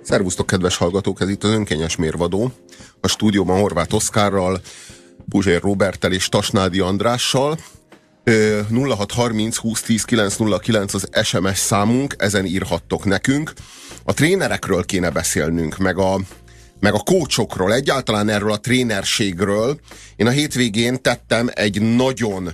Szervusztok, kedves hallgatók, ez itt az Önkényes Mérvadó. A stúdióban Horváth Oszkárral, Puzsér Róberttel és Tasnádi Andrással. 0630 2010 909 az SMS számunk, ezen írhattok nekünk. A trénerekről kéne beszélnünk, meg a coachokról, egyáltalán erről a trénerségről. Én a hétvégén tettem egy nagyon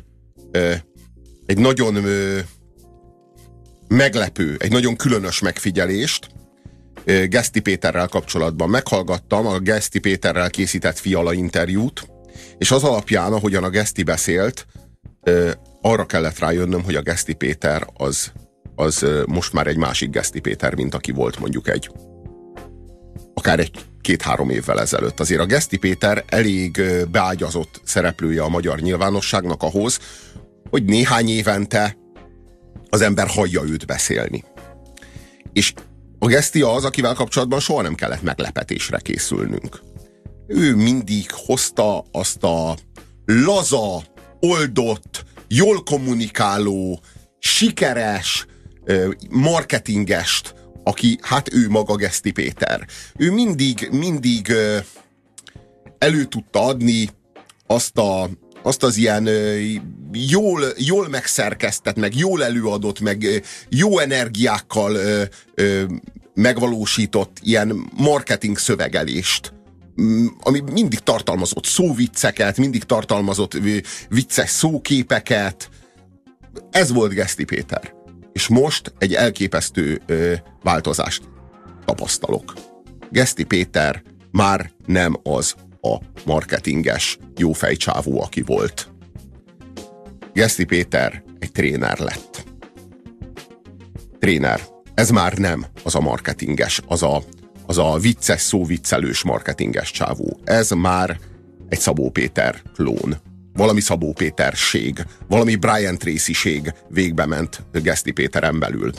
meglepő, egy nagyon különös megfigyelést Geszti Péterrel kapcsolatban. Meghallgattam a Geszti Péterrel készített Fiala interjút, és az alapján, ahogyan a Geszti beszélt, arra kellett rájönnöm, hogy a Geszti Péter az most már egy másik Geszti Péter, mint aki volt mondjuk akár egy-két-három évvel ezelőtt. Azért a Geszti Péter elég beágyazott szereplője a magyar nyilvánosságnak ahhoz, hogy néhány évente az ember hallja őt beszélni. És a Geszti az, akivel kapcsolatban soha nem kellett meglepetésre készülnünk. Ő mindig hozta azt a laza, oldott, jól kommunikáló, sikeres marketingest, aki, hát ő maga Geszti Péter. Ő mindig elő tudta adni azt az ilyen jól megszerkesztett, meg jól előadott, meg jó energiákkal megvalósított ilyen marketing szövegelést, ami mindig tartalmazott szóvicceket, mindig tartalmazott vicces szóképeket. Ez volt Geszti Péter. És most egy elképesztő változást tapasztalok. Geszti Péter már nem az a marketinges jófejcsávó, aki volt. Geszti Péter egy tréner lett. Tréner. Ez már nem az a marketinges, az a vicces szóviccelős marketinges csávó. Ez már egy Szabó Péter klón. Valami Szabó Péterség, valami Brian Tracy-ség végbe ment Geszti Péteren belül.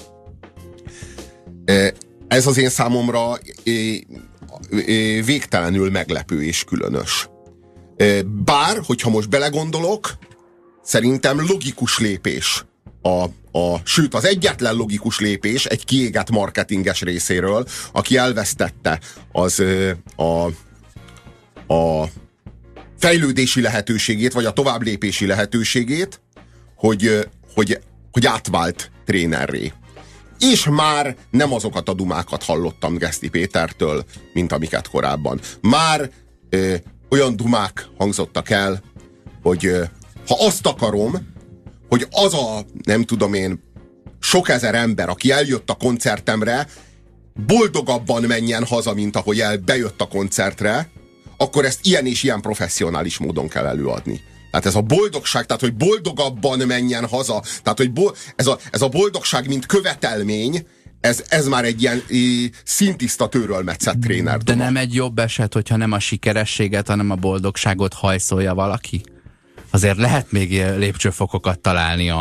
Ez az én számomra végtelenül meglepő és különös. Bár, hogyha most belegondolok, szerintem logikus lépés sőt, az egyetlen logikus lépés egy kiégett marketinges részéről, aki elvesztette a fejlődési lehetőségét, vagy a továbblépési lehetőségét, hogy átvált trénerré. És már nem azokat a dumákat hallottam Geszti Pétertől, mint amiket korábban. Már olyan dumák hangzottak el, hogy ha azt akarom, hogy az a, nem tudom én, sok ezer ember, aki eljött a koncertemre, boldogabban menjen haza, mint ahogy bejött a koncertre, akkor ezt ilyen és ilyen professzionális módon kell előadni. Tehát ez a boldogság, tehát hogy boldogabban menjen haza, tehát hogy ez a boldogság, mint követelmény, ez már egy ilyen szintiszta tőrölmetszett tréner. De nem egy jobb eset, hogyha nem a sikerességet, hanem a boldogságot hajszolja valaki? Azért lehet még lépcsőfokokat találni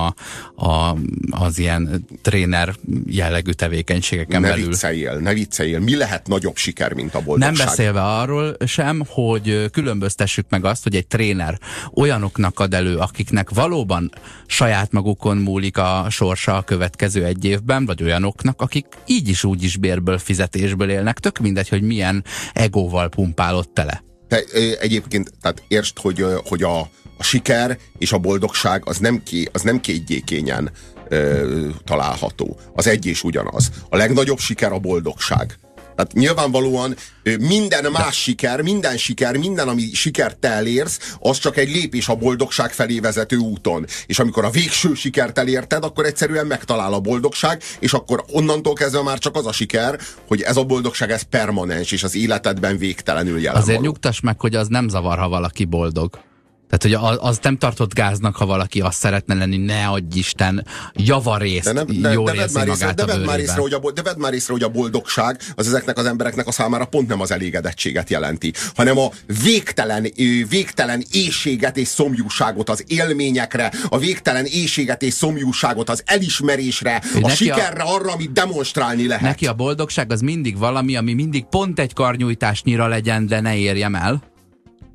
az ilyen tréner jellegű tevékenységeken belül. Ne vicceljél. Mi lehet nagyobb siker, mint a boldogság? Nem beszélve arról sem, hogy különböztessük meg azt, hogy egy tréner olyanoknak ad elő, akiknek valóban saját magukon múlik a sorsa a következő egy évben, vagy olyanoknak, akik így is úgy is bérből, fizetésből élnek. Tök mindegy, hogy milyen egóval pumpálott tele. Te egyébként, tehát értsd, hogy a siker és a boldogság az nem kétgyékényen található. Az egy és ugyanaz. A legnagyobb siker a boldogság. Tehát nyilvánvalóan minden más siker, minden, ami sikert te elérsz, az csak egy lépés a boldogság felé vezető úton. És amikor a végső sikert elérted, akkor egyszerűen megtalál a boldogság, és akkor onnantól kezdve már csak az a siker, hogy ez a boldogság, ez permanens, és az életedben végtelenül jelen Azért való. nyugtass meg, hogy az nem zavar, ha valaki boldog. Tehát, hogy az nem tartott gáznak, ha valaki azt szeretne lenni, ne adj Isten, javarészt jól érzi magát a bőrében. De vedd már észre, hogy a boldogság az ezeknek az embereknek a számára pont nem az elégedettséget jelenti, hanem a végtelen éhséget és szomjúságot az élményekre, a végtelen éhséget és szomjúságot az elismerésre, a sikerre, arra, amit demonstrálni lehet. Neki a boldogság az mindig valami, ami mindig pont egy karnyújtásnyira legyen, de ne érjem el.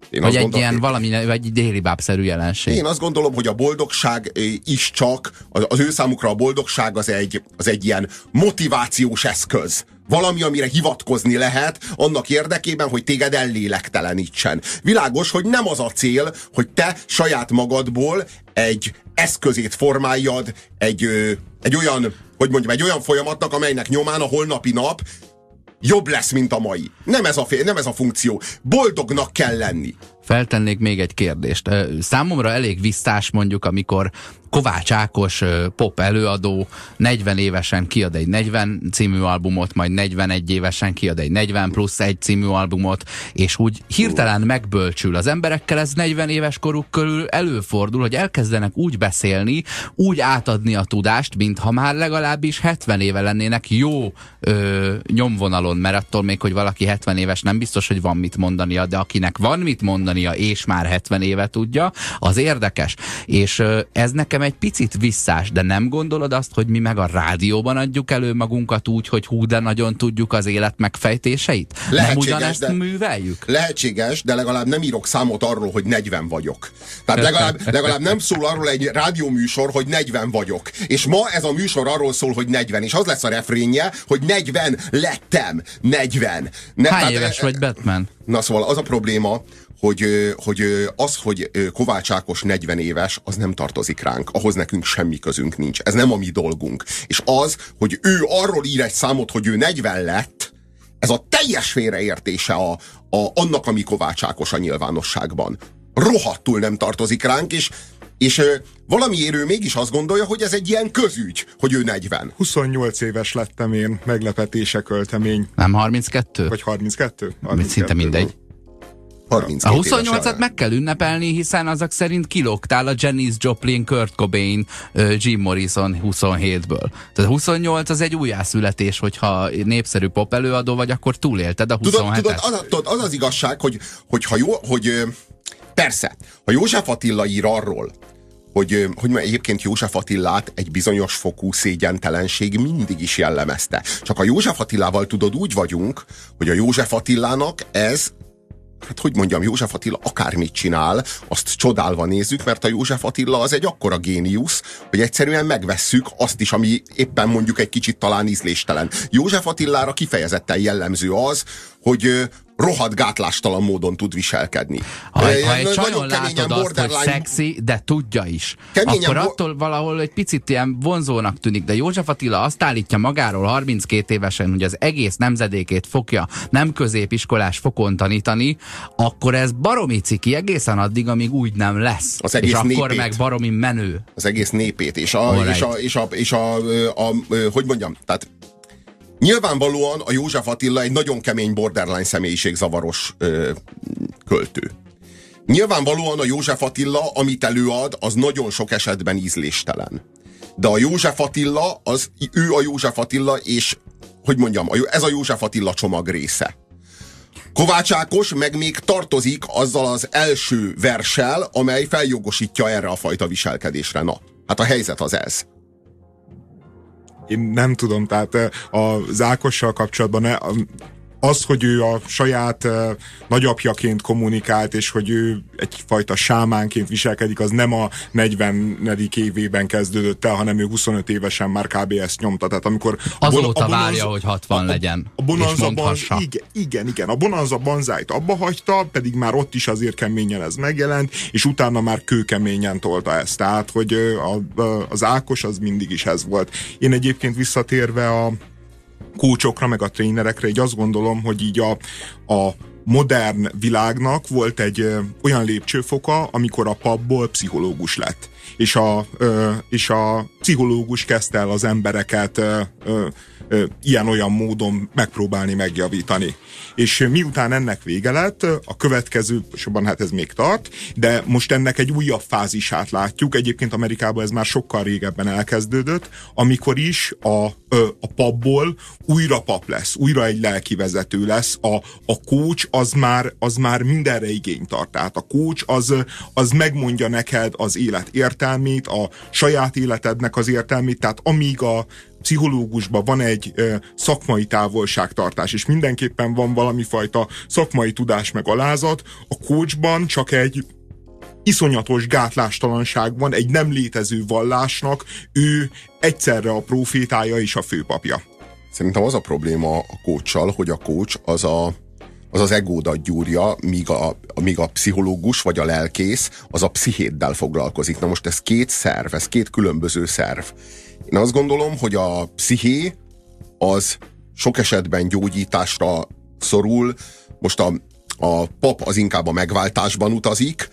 Vagy egy ilyen valami, vagy egy délibábszerű jelenség. Én azt gondolom, hogy a boldogság is csak, az ő számukra a boldogság az egy ilyen motivációs eszköz. Valami, amire hivatkozni lehet annak érdekében, hogy téged ellélegtelenítsen. Világos, hogy nem az a cél, hogy te saját magadból egy eszközét formáljad egy olyan, hogy mondjam, egy olyan folyamatnak, amelynek nyomán a holnapi nap jobb lesz, mint a mai. Nem ez a funkció. Boldognak kell lenni. Feltennék még egy kérdést. Számomra elég visszás mondjuk, amikor Kovács Ákos pop előadó 40 évesen kiad egy 40 című albumot, majd 41 évesen kiad egy 40+1 című albumot, és úgy hirtelen megbölcsül. Az emberekkel ez 40 éves koruk körül előfordul, hogy elkezdenek úgy beszélni, úgy átadni a tudást, mintha már legalábbis 70 éve lennének jó nyomvonalon, mert attól még, hogy valaki 70 éves, nem biztos, hogy van mit mondania, de akinek van mit mondania, és már 70 éve tudja, az érdekes. És ez nekem egy picit visszás, de nem gondolod azt, hogy mi meg a rádióban adjuk elő magunkat úgy, hogy hú, de nagyon tudjuk az élet megfejtéseit? Nem ugyanezt műveljük? Lehetséges, de legalább nem írok számot arról, hogy 40 vagyok. Tehát legalább nem szól arról egy rádióműsor, hogy 40 vagyok. És ma ez a műsor arról szól, hogy 40. És az lesz a refrénje, hogy 40 lettem. 40. Hány éves vagy, Batman? Na szóval az a probléma, hogy Kovács Ákos 40 éves, az nem tartozik ránk. Ahhoz nekünk semmi közünk nincs. Ez nem a mi dolgunk. És az, hogy ő arról ír egy számot, hogy ő 40 lett, ez a teljes félreértése annak, ami Kovács Ákos a nyilvánosságban. Rohadtul nem tartozik ránk, és valamiért ő mégis azt gondolja, hogy ez egy ilyen közügy, hogy ő 40. 28 éves lettem én, meglepetése költemény. Nem 32? Vagy 32? Szinte mindegy. A 28-at meg kell ünnepelni, hiszen azok szerint kilógtál a Janis Joplin, Kurt Cobain, Jim Morrison 27-ből. Tehát 28 az egy újjászületés, hogyha népszerű pop előadó vagy, akkor túlélted a 27-et. Tudod, az igazság, persze, ha József Attila ír arról, hogy egyébként József Attilát egy bizonyos fokú szégyentelenség mindig is jellemezte. Csak a József Attilával tudod, úgy vagyunk, hogy a József Attilának ez, hát hogy mondjam, József Attila akármit csinál, azt csodálva nézzük, mert a József Attila az egy akkora géniusz, hogy egyszerűen megvesszük azt is, ami éppen mondjuk egy kicsit talán ízléstelen. József Attilára kifejezetten jellemző az, hogy rohadt gátlástalan módon tud viselkedni. Ha egy csajon látod azt, hogy szexi, de tudja is, akkor attól valahol egy picit ilyen vonzónak tűnik, de József Attila azt állítja magáról 32 évesen, hogy az egész nemzedékét fogja nem középiskolás fokon tanítani, akkor ez baromi ciki egészen addig, amíg úgy nem lesz. Az egész és népét. Akkor meg baromi menő. Az egész népét. Hogy mondjam, tehát nyilvánvalóan a József Attila egy nagyon kemény borderline személyiségzavaros költő. Nyilvánvalóan a József Attila, amit előad, az nagyon sok esetben ízléstelen. De a József Attila, ő a József Attila, és hogy mondjam, ez a József Attila csomag része. Kovács Ákos meg még tartozik azzal az első verssel, amely feljogosítja erre a fajta viselkedésre. Na, hát a helyzet az ez. Én nem tudom, tehát az Ákossal kapcsolatban az, hogy ő a saját nagyapjaként kommunikált, és hogy ő egyfajta sámánként viselkedik, az nem a 40. évében kezdődött el, hanem ő 25 évesen már kb. Ezt nyomta. Tehát amikor azóta várja, hogy 60 legyen, és mondhassa. Igen. A Bonanza Banzáit abba hagyta, pedig már ott is azért keményen ez megjelent, és utána már kőkeményen tolta ezt. Tehát, hogy az Ákos az mindig is ez volt. Én egyébként visszatérve a kócsokra, meg a trénerekre, így azt gondolom, hogy így a modern világnak volt egy olyan lépcsőfoka, amikor a papból pszichológus lett. És a pszichológus kezdte el az embereket ilyen-olyan módon megpróbálni megjavítani. És miután ennek vége lett, a következő, sorban hát ez még tart, de most ennek egy újabb fázisát látjuk. Egyébként Amerikában ez már sokkal régebben elkezdődött, amikor is a papból újra pap lesz, újra egy lelkivezető lesz, a coach az már mindenre igényt tart. Tehát a coach az megmondja neked az élet értelmét, a saját életednek az értelmét, tehát amíg pszichológusban van egy szakmai távolságtartás, és mindenképpen van valami fajta szakmai tudás meg alázat, a coachban csak egy iszonyatos gátlástalanság van, egy nem létező vallásnak ő egyszerre a profétája és a főpapja. Szerintem az a probléma a coachsal, hogy a coach az egódat gyúrja, míg a pszichológus vagy a lelkész az a pszichéddel foglalkozik. Na most ez két szerv, ez két különböző szerv. Én azt gondolom, hogy a psziché az sok esetben gyógyításra szorul. Most a pap az inkább a megváltásban utazik,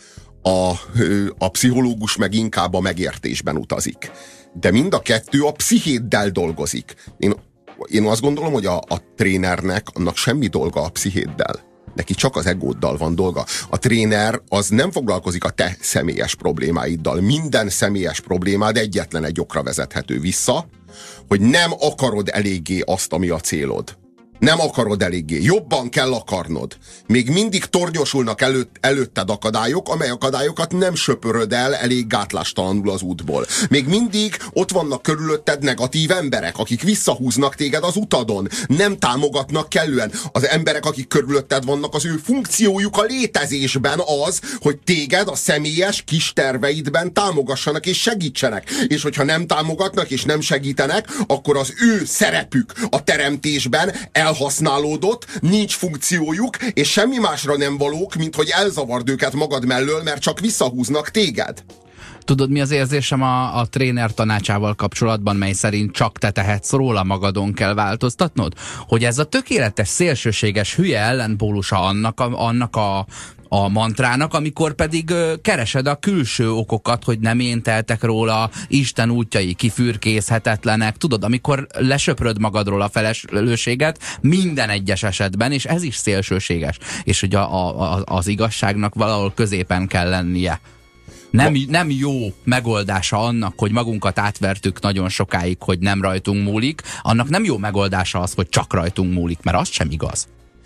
a pszichológus meg inkább a megértésben utazik. De mind a kettő a pszichéddel dolgozik. Én azt gondolom, hogy a trénernek annak semmi dolga a pszichéddel. Neki csak az egóddal van dolga. A tréner az nem foglalkozik a te személyes problémáiddal. Minden személyes problémád egyetlen egy okra vezethető vissza, hogy nem akarod eléggé azt, ami a célod. Nem akarod eléggé. Jobban kell akarnod. Még mindig tornyosulnak előtted akadályok, amely akadályokat nem söpöröd el elég gátlástalanul az útból. Még mindig ott vannak körülötted negatív emberek, akik visszahúznak téged az utadon. Nem támogatnak kellően. Az emberek, akik körülötted vannak, az ő funkciójuk a létezésben az, hogy téged a személyes kis terveidben támogassanak és segítsenek. És hogyha nem támogatnak és nem segítenek, akkor az ő szerepük a teremtésben elhasználódott, nincs funkciójuk, és semmi másra nem valók, mint hogy elzavard őket magad mellől, mert csak visszahúznak téged. Tudod, mi az érzésem a tréner tanácsával kapcsolatban, mely szerint csak te tehetsz róla, magadon kell változtatnod? Hogy ez a tökéletes, szélsőséges, hülye ellenpólusa annak a mantrának, amikor pedig keresed a külső okokat, hogy nem én teltek róla, Isten útjai kifürkészhetetlenek, tudod, amikor lesöpröd magadról a felelősséget minden egyes esetben, és ez is szélsőséges. És hogy az igazságnak valahol középen kell lennie. Nem jó megoldása annak, hogy magunkat átvertük nagyon sokáig, hogy nem rajtunk múlik, annak nem jó megoldása az, hogy csak rajtunk múlik, mert az sem igaz.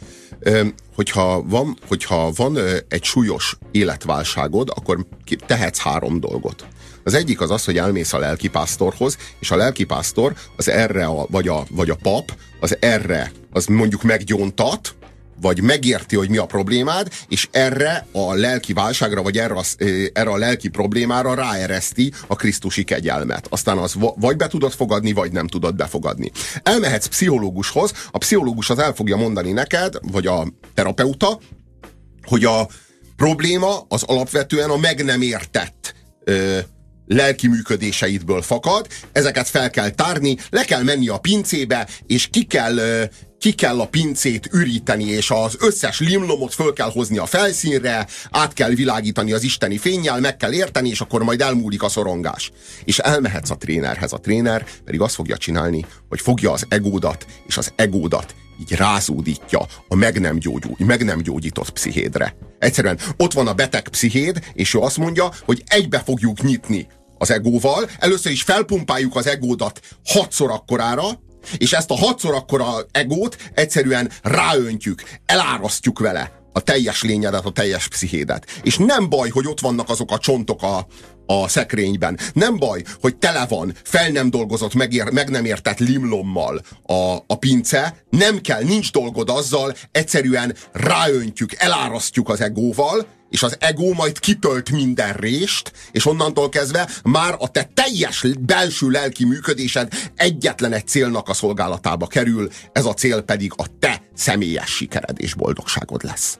Hogyha van egy súlyos életválságod, akkor tehetsz 3 dolgot. Az egyik az, hogy elmész a lelkipásztorhoz, és a lelkipásztor az erre, vagy a pap, az mondjuk meggyóntat, vagy megérti, hogy mi a problémád, és erre a lelki válságra, vagy erre a lelki problémára ráereszti a krisztusi kegyelmet. Aztán az vagy be tudod fogadni, vagy nem tudod befogadni. Elmehetsz pszichológushoz, a pszichológus az el fogja mondani neked, vagy a terapeuta, hogy a probléma az alapvetően a meg nem értett lelki működéseidből fakad, ezeket fel kell tárni, le kell menni a pincébe, és ki kell a pincét üríteni, és az összes limlomot föl kell hozni a felszínre, át kell világítani az isteni fénnyel, meg kell érteni, és akkor majd elmúlik a szorongás. És elmehetsz a trénerhez. A tréner pedig azt fogja csinálni, hogy fogja az egódat, és az egódat így rázúdítja a meg nem gyógyított pszichédre. Egyszerűen ott van a beteg pszichéd, és ő azt mondja, hogy egybe fogjuk nyitni az egóval, először is felpumpáljuk az egódat 6-szor akkorára, és ezt a 6-szor akkora egót egyszerűen ráöntjük, elárasztjuk vele a teljes lényedet, a teljes pszichédet. És nem baj, hogy ott vannak azok a csontok a szekrényben. Nem baj, hogy tele van fel nem dolgozott, meg nem értett limlommal a pince. Nem kell, nincs dolgod azzal, egyszerűen ráöntjük, elárasztjuk az egóval, és az ego majd kitölt minden rést, és onnantól kezdve már a te teljes belső lelki működésed egyetlen egy célnak a szolgálatába kerül, ez a cél pedig a te személyes sikered és boldogságod lesz.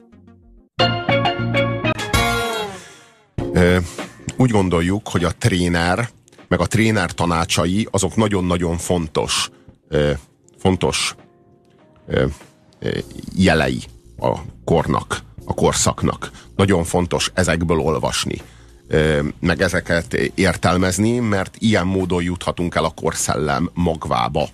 Úgy gondoljuk, hogy a tréner, meg a tréner tanácsai, azok nagyon-nagyon fontos jelei a kornak, a korszaknak. Nagyon fontos ezekből olvasni, meg ezeket értelmezni, mert ilyen módon juthatunk el a korszellem magvába.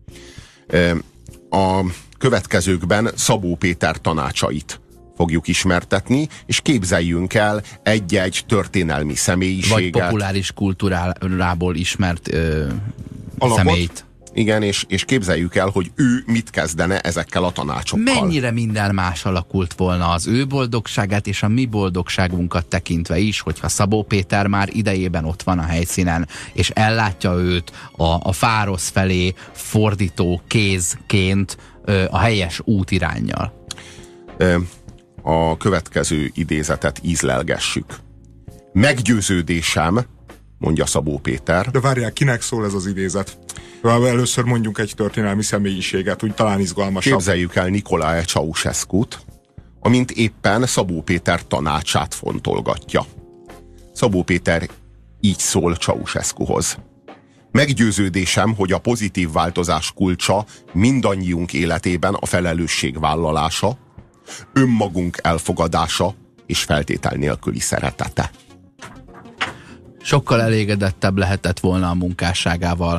A következőkben Szabó Péter tanácsait fogjuk ismertetni, és képzeljünk el egy-egy történelmi személyiséget. Vagy populáris kultúrából ismert személyt. Igen, és képzeljük el, hogy ő mit kezdene ezekkel a tanácsokkal. Mennyire minden más alakult volna az ő boldogságát és a mi boldogságunkat tekintve is, hogyha Szabó Péter már idejében ott van a helyszínen, és ellátja őt a Fárosz felé fordító kézként a helyes útiránnyal. A következő idézetet ízlelgessük. Meggyőződésem, mondja Szabó Péter. De várjál, kinek szól ez az idézet? Először mondjunk egy történelmi személyiséget, úgy talán izgalmasabb. Képzeljük el Nicolae Ceausescut, amint éppen Szabó Péter tanácsát fontolgatja. Szabó Péter így szól Ceausescuhoz. Meggyőződésem, hogy a pozitív változás kulcsa mindannyiunk életében a felelősségvállalása, önmagunk elfogadása és feltétel nélküli szeretete. Sokkal elégedettebb lehetett volna a munkásságával,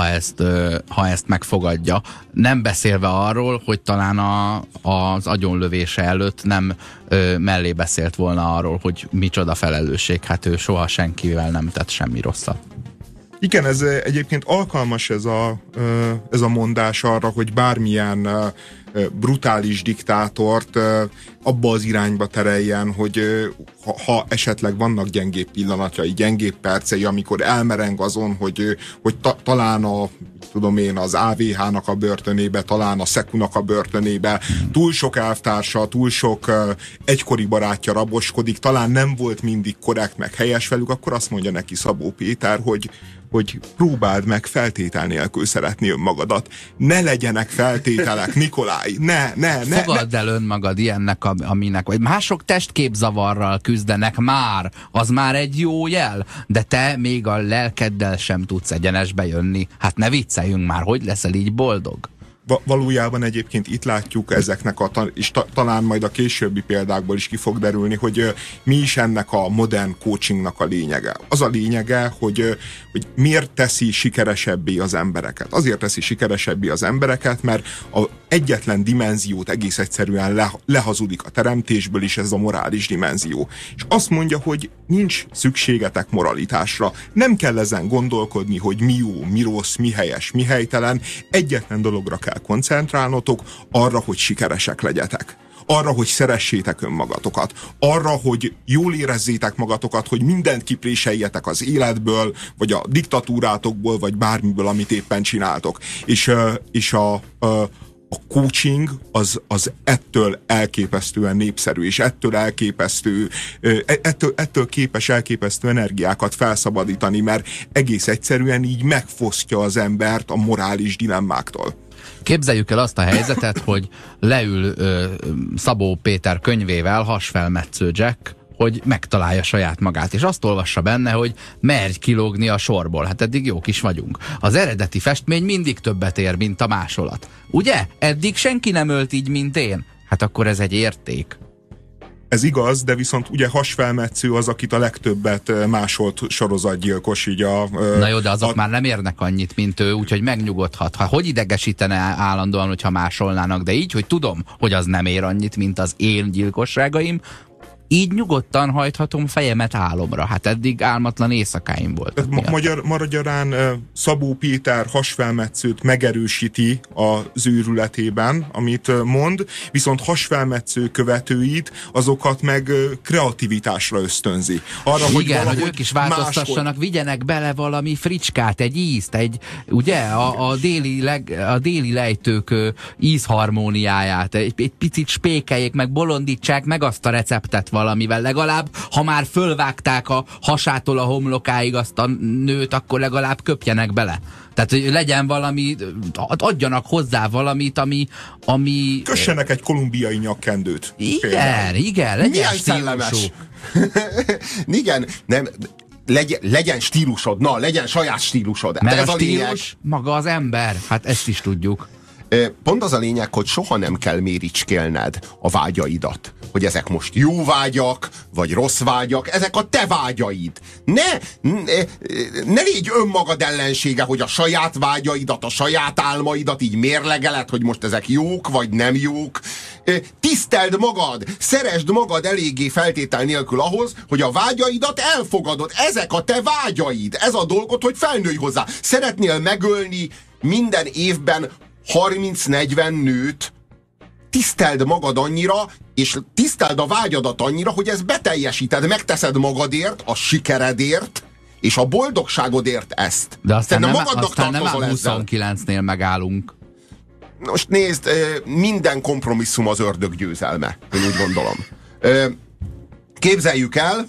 ha ezt megfogadja. Nem beszélve arról, hogy talán az agyonlövése előtt nem mellé beszélt volna arról, hogy micsoda felelősség. Hát ő soha senkivel nem tett semmi rosszat. Igen, ez egyébként alkalmas ez a mondás arra, hogy bármilyen brutális diktátort abba az irányba tereljen, hogy ha esetleg vannak gyengébb pillanatjai, gyengébb percei, amikor elmereng azon, hogy talán az AVH-nak a börtönébe, talán a Szekunak a börtönébe túl sok elvtársa, túl sok egykori barátja raboskodik, talán nem volt mindig korrekt meg helyes velük, akkor azt mondja neki Szabó Péter, hogy próbáld meg feltétel nélkül szeretni önmagadat. Ne legyenek feltételek, Nikolaj! Ne! Fogadd el önmagad ilyennek, aminek, vagy mások testképzavarral küzdenek már, az már egy jó jel, de te még a lelkeddel sem tudsz egyenesbe jönni. Hát ne vicceljünk már, hogy leszel így boldog? Valójában egyébként itt látjuk ezeknek és talán majd a későbbi példákból is ki fog derülni, hogy mi is ennek a modern coachingnak a lényege. Az a lényege, hogy miért teszi sikeresebbé az embereket. Azért teszi sikeresebbé az embereket, mert egyetlen dimenziót egész egyszerűen lehazudik a teremtésből is, ez a morális dimenzió. És azt mondja, hogy nincs szükségetek moralitásra. Nem kell ezen gondolkodni, hogy mi jó, mi rossz, mi helyes, mi helytelen. Egyetlen dologra kell koncentrálnotok, arra, hogy sikeresek legyetek. Arra, hogy szeressétek önmagatokat. Arra, hogy jól érezzétek magatokat, hogy mindent kipréseljetek az életből, vagy a diktatúrátokból, vagy bármiből, amit éppen csináltok. És a coaching az ettől elképesztően népszerű, és ettől képes elképesztő energiákat felszabadítani, mert egész egyszerűen így megfosztja az embert a morális dilemmáktól. Képzeljük el azt a helyzetet, hogy leül Szabó Péter könyvével Hasfelmetsző Jack, hogy megtalálja saját magát, és azt olvassa benne, hogy merj kilógni a sorból. Hát eddig jók is vagyunk. Az eredeti festmény mindig többet ér, mint a másolat. Ugye? Eddig senki nem ölt így, mint én. Hát akkor ez egy érték. Ez igaz, de viszont ugye Hasfelmetsző az, akit a legtöbbet másolt sorozatgyilkos, így Na jó, de azok már nem érnek annyit, mint ő, úgyhogy megnyugodhat. Hogy idegesítene állandóan, hogyha másolnának, de így, hogy tudom, hogy az nem ér annyit, mint az én gyilkosságaim, így nyugodtan hajthatom fejemet álomra. Hát eddig álmatlan éjszakáim voltak. Magyarán Szabó Péter Hasfelmetszőt megerősíti az őrületében, amit mond, viszont Hasfelmetsző követőit, azokat meg kreativitásra ösztönzi. Arra, hogy ők is változtassanak, vigyenek bele valami fricskát, egy ízt, ugye a déli lejtők ízharmóniáját, egy picit spékeljék meg, bolondítsák meg azt a receptet valamivel. Legalább, ha már fölvágták a hasától a homlokáig azt a nőt, akkor legalább köpjenek bele. Tehát, hogy legyen valami, adjanak hozzá valamit, ami... Kössenek egy kolumbiai nyakkendőt. Igen, legyen stílusú. Igen, nem... Legyen stílusod, legyen saját stílusod. Mert ez a stílus maga az ember, hát ezt is tudjuk. Pont az a lényeg, hogy soha nem kell méricskélned a vágyaidat. Hogy ezek most jó vágyak, vagy rossz vágyak, ezek a te vágyaid. Ne légy önmagad ellensége, hogy a saját vágyaidat, a saját álmaidat így mérlegeled, hogy most ezek jók, vagy nem jók. Tiszteld magad, szeresd magad eléggé feltétel nélkül ahhoz, hogy a vágyaidat elfogadod. Ezek a te vágyaid. Ez a dolgot, hogy felnőj hozzá. Szeretnél megölni, minden évben 30-40 nőt tiszteld magad annyira, és tiszteld a vágyadat annyira, hogy ezt beteljesíted, megteszed magadért, a sikeredért, és a boldogságodért ezt. De aztán nem a 29-nél megállunk. Most nézd, minden kompromisszum az ördög győzelme, én úgy gondolom. Képzeljük el,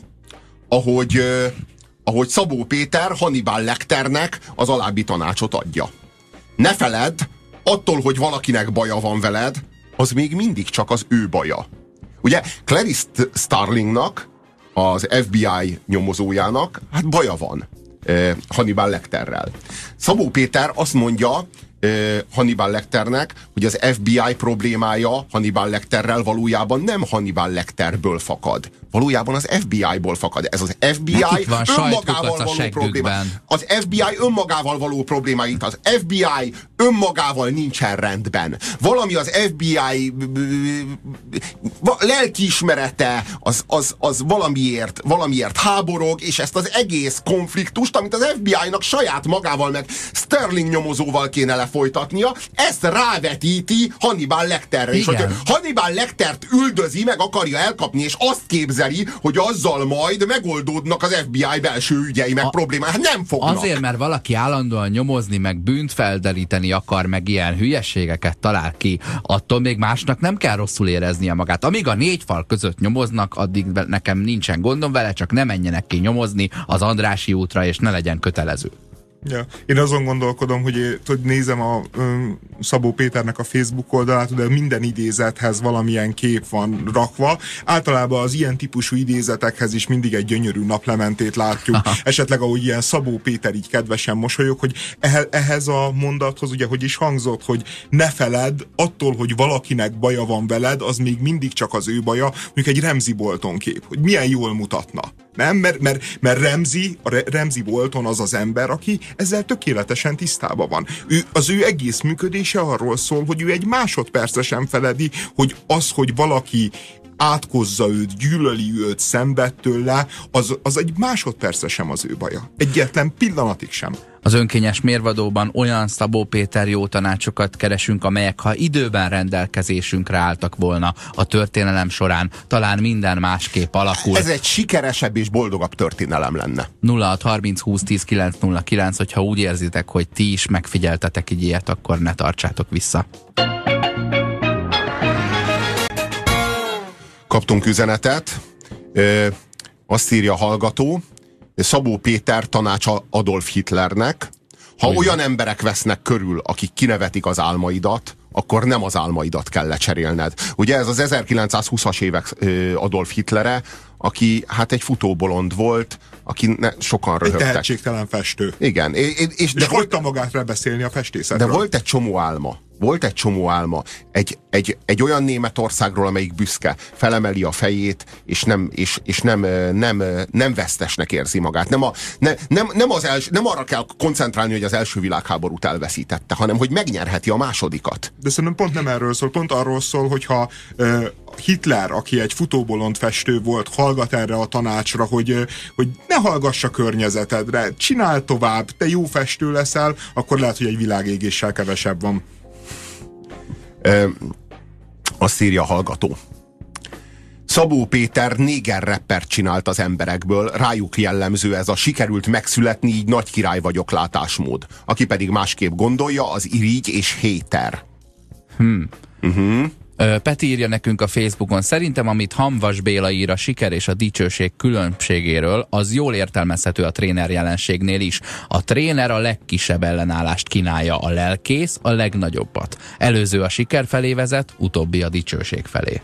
ahogy Szabó Péter Hannibal Lecternek az alábbi tanácsot adja. Ne feledd, attól, hogy valakinek baja van veled, az még mindig csak az ő baja. Ugye Clarice Starlingnak, az FBI nyomozójának, hát baja van Hannibal Lecterrel. Szabó Péter azt mondja Hannibal Lecternek, hogy az FBI problémája Hannibal Lecterrel valójában nem Hannibal Lecterből fakad. Valójában az FBI-ból fakad. Ez az FBI önmagával való probléma. Az FBI önmagával való problémáit. Az FBI önmagával nincsen rendben. Valami az FBI lelkiismerete az valamiért háborog, és ezt az egész konfliktust, amit az FBI-nak saját magával meg Sterling nyomozóval kéne lefolytatnia, ezt rávetíti Hannibal Lecterre. És hogy Hannibal Lectert üldözi, meg akarja elkapni, és azt képzeli, hogy azzal majd megoldódnak az FBI belső ügyei, meg problémák. Hát nem fognak. Azért, mert valaki állandóan nyomozni, meg bűnt felderíteni akar, meg ilyen hülyeségeket talál ki, attól még másnak nem kell rosszul éreznie magát. Amíg a 4 fal között nyomoznak, addig nekem nincsen gondom vele, csak ne menjenek ki nyomozni az Andrássy útra, és ne legyen kötelező. Ja. Én azon gondolkodom, hogy nézem a Szabó Péternek a Facebook oldalát, de minden idézethez valamilyen kép van rakva. Általában az ilyen típusú idézetekhez is mindig egy gyönyörű naplementét látjuk. Esetleg ahogy ilyen Szabó Péter így kedvesen mosolyog, hogy ehhez a mondathoz ugye hogy is hangzott, hogy ne feledd, attól, hogy valakinek baja van veled, az még mindig csak az ő baja, mondjuk egy Ramsay Bolton kép, hogy milyen jól mutatna. Nem? Mert Ramsay Bolton az az ember, aki ezzel tökéletesen tisztában van. Az ő egész működése arról szól, hogy ő egy másodpercre sem feledi, hogy az, hogy valaki átkozza őt, gyűlöli őt, szenved tőle, az egy másodpercre sem az ő baja. Egyetlen pillanatig sem. Az önkényes mérvadóban olyan Szabó Péter jó tanácsokat keresünk, amelyek ha időben rendelkezésünkre álltak volna a történelem során, talán minden másképp alakul. Ez egy sikeresebb és boldogabb történelem lenne. 0630 20 10 909, hogyha úgy érzitek, hogy ti is megfigyeltetek így ilyet, akkor ne tartsátok vissza. Kaptunk üzenetet, azt írja a hallgató, Szabó Péter tanácsa Adolf Hitlernek: ha olyan emberek vesznek körül, akik kinevetik az álmaidat, akkor nem az álmaidat kell lecserélned. Ugye ez az 1920-as évek Adolf Hitlere, aki hát egy futóbolond volt, aki sokan röhögtek. Egy tehetségtelen festő. Igen. És hagyta magát lebeszélni a festészetről. De volt egy csomó álma. Volt egy csomó álma. Egy olyan Németországról, amelyik büszke, felemeli a fejét, és nem vesztesnek érzi magát. Nem arra kell koncentrálni, hogy az első világháborút elveszítette, hanem hogy megnyerheti a másodikat. De szerintem pont nem erről szól. Pont arról szól, hogyha Hitler, aki egy futóbolond festő volt, hallgat erre a tanácsra, hogy ne hallgass a környezetedre, csinál tovább, te jó festő leszel, akkor lehet, hogy egy világégéssel kevesebb van. Azt írja a hallgató: Szabó Péter néger rappert csinált az emberekből, rájuk jellemző ez a sikerült megszületni, így nagy király vagyok látásmód. Aki pedig másképp gondolja, az irigy és héter. Peti írja nekünk a Facebookon: szerintem, amit Hamvas Béla ír a siker és a dicsőség különbségéről, az jól értelmezhető a tréner jelenségnél is. A tréner a legkisebb ellenállást kínálja, a lelkész a legnagyobbat. Előző a siker felé vezet, utóbbi a dicsőség felé.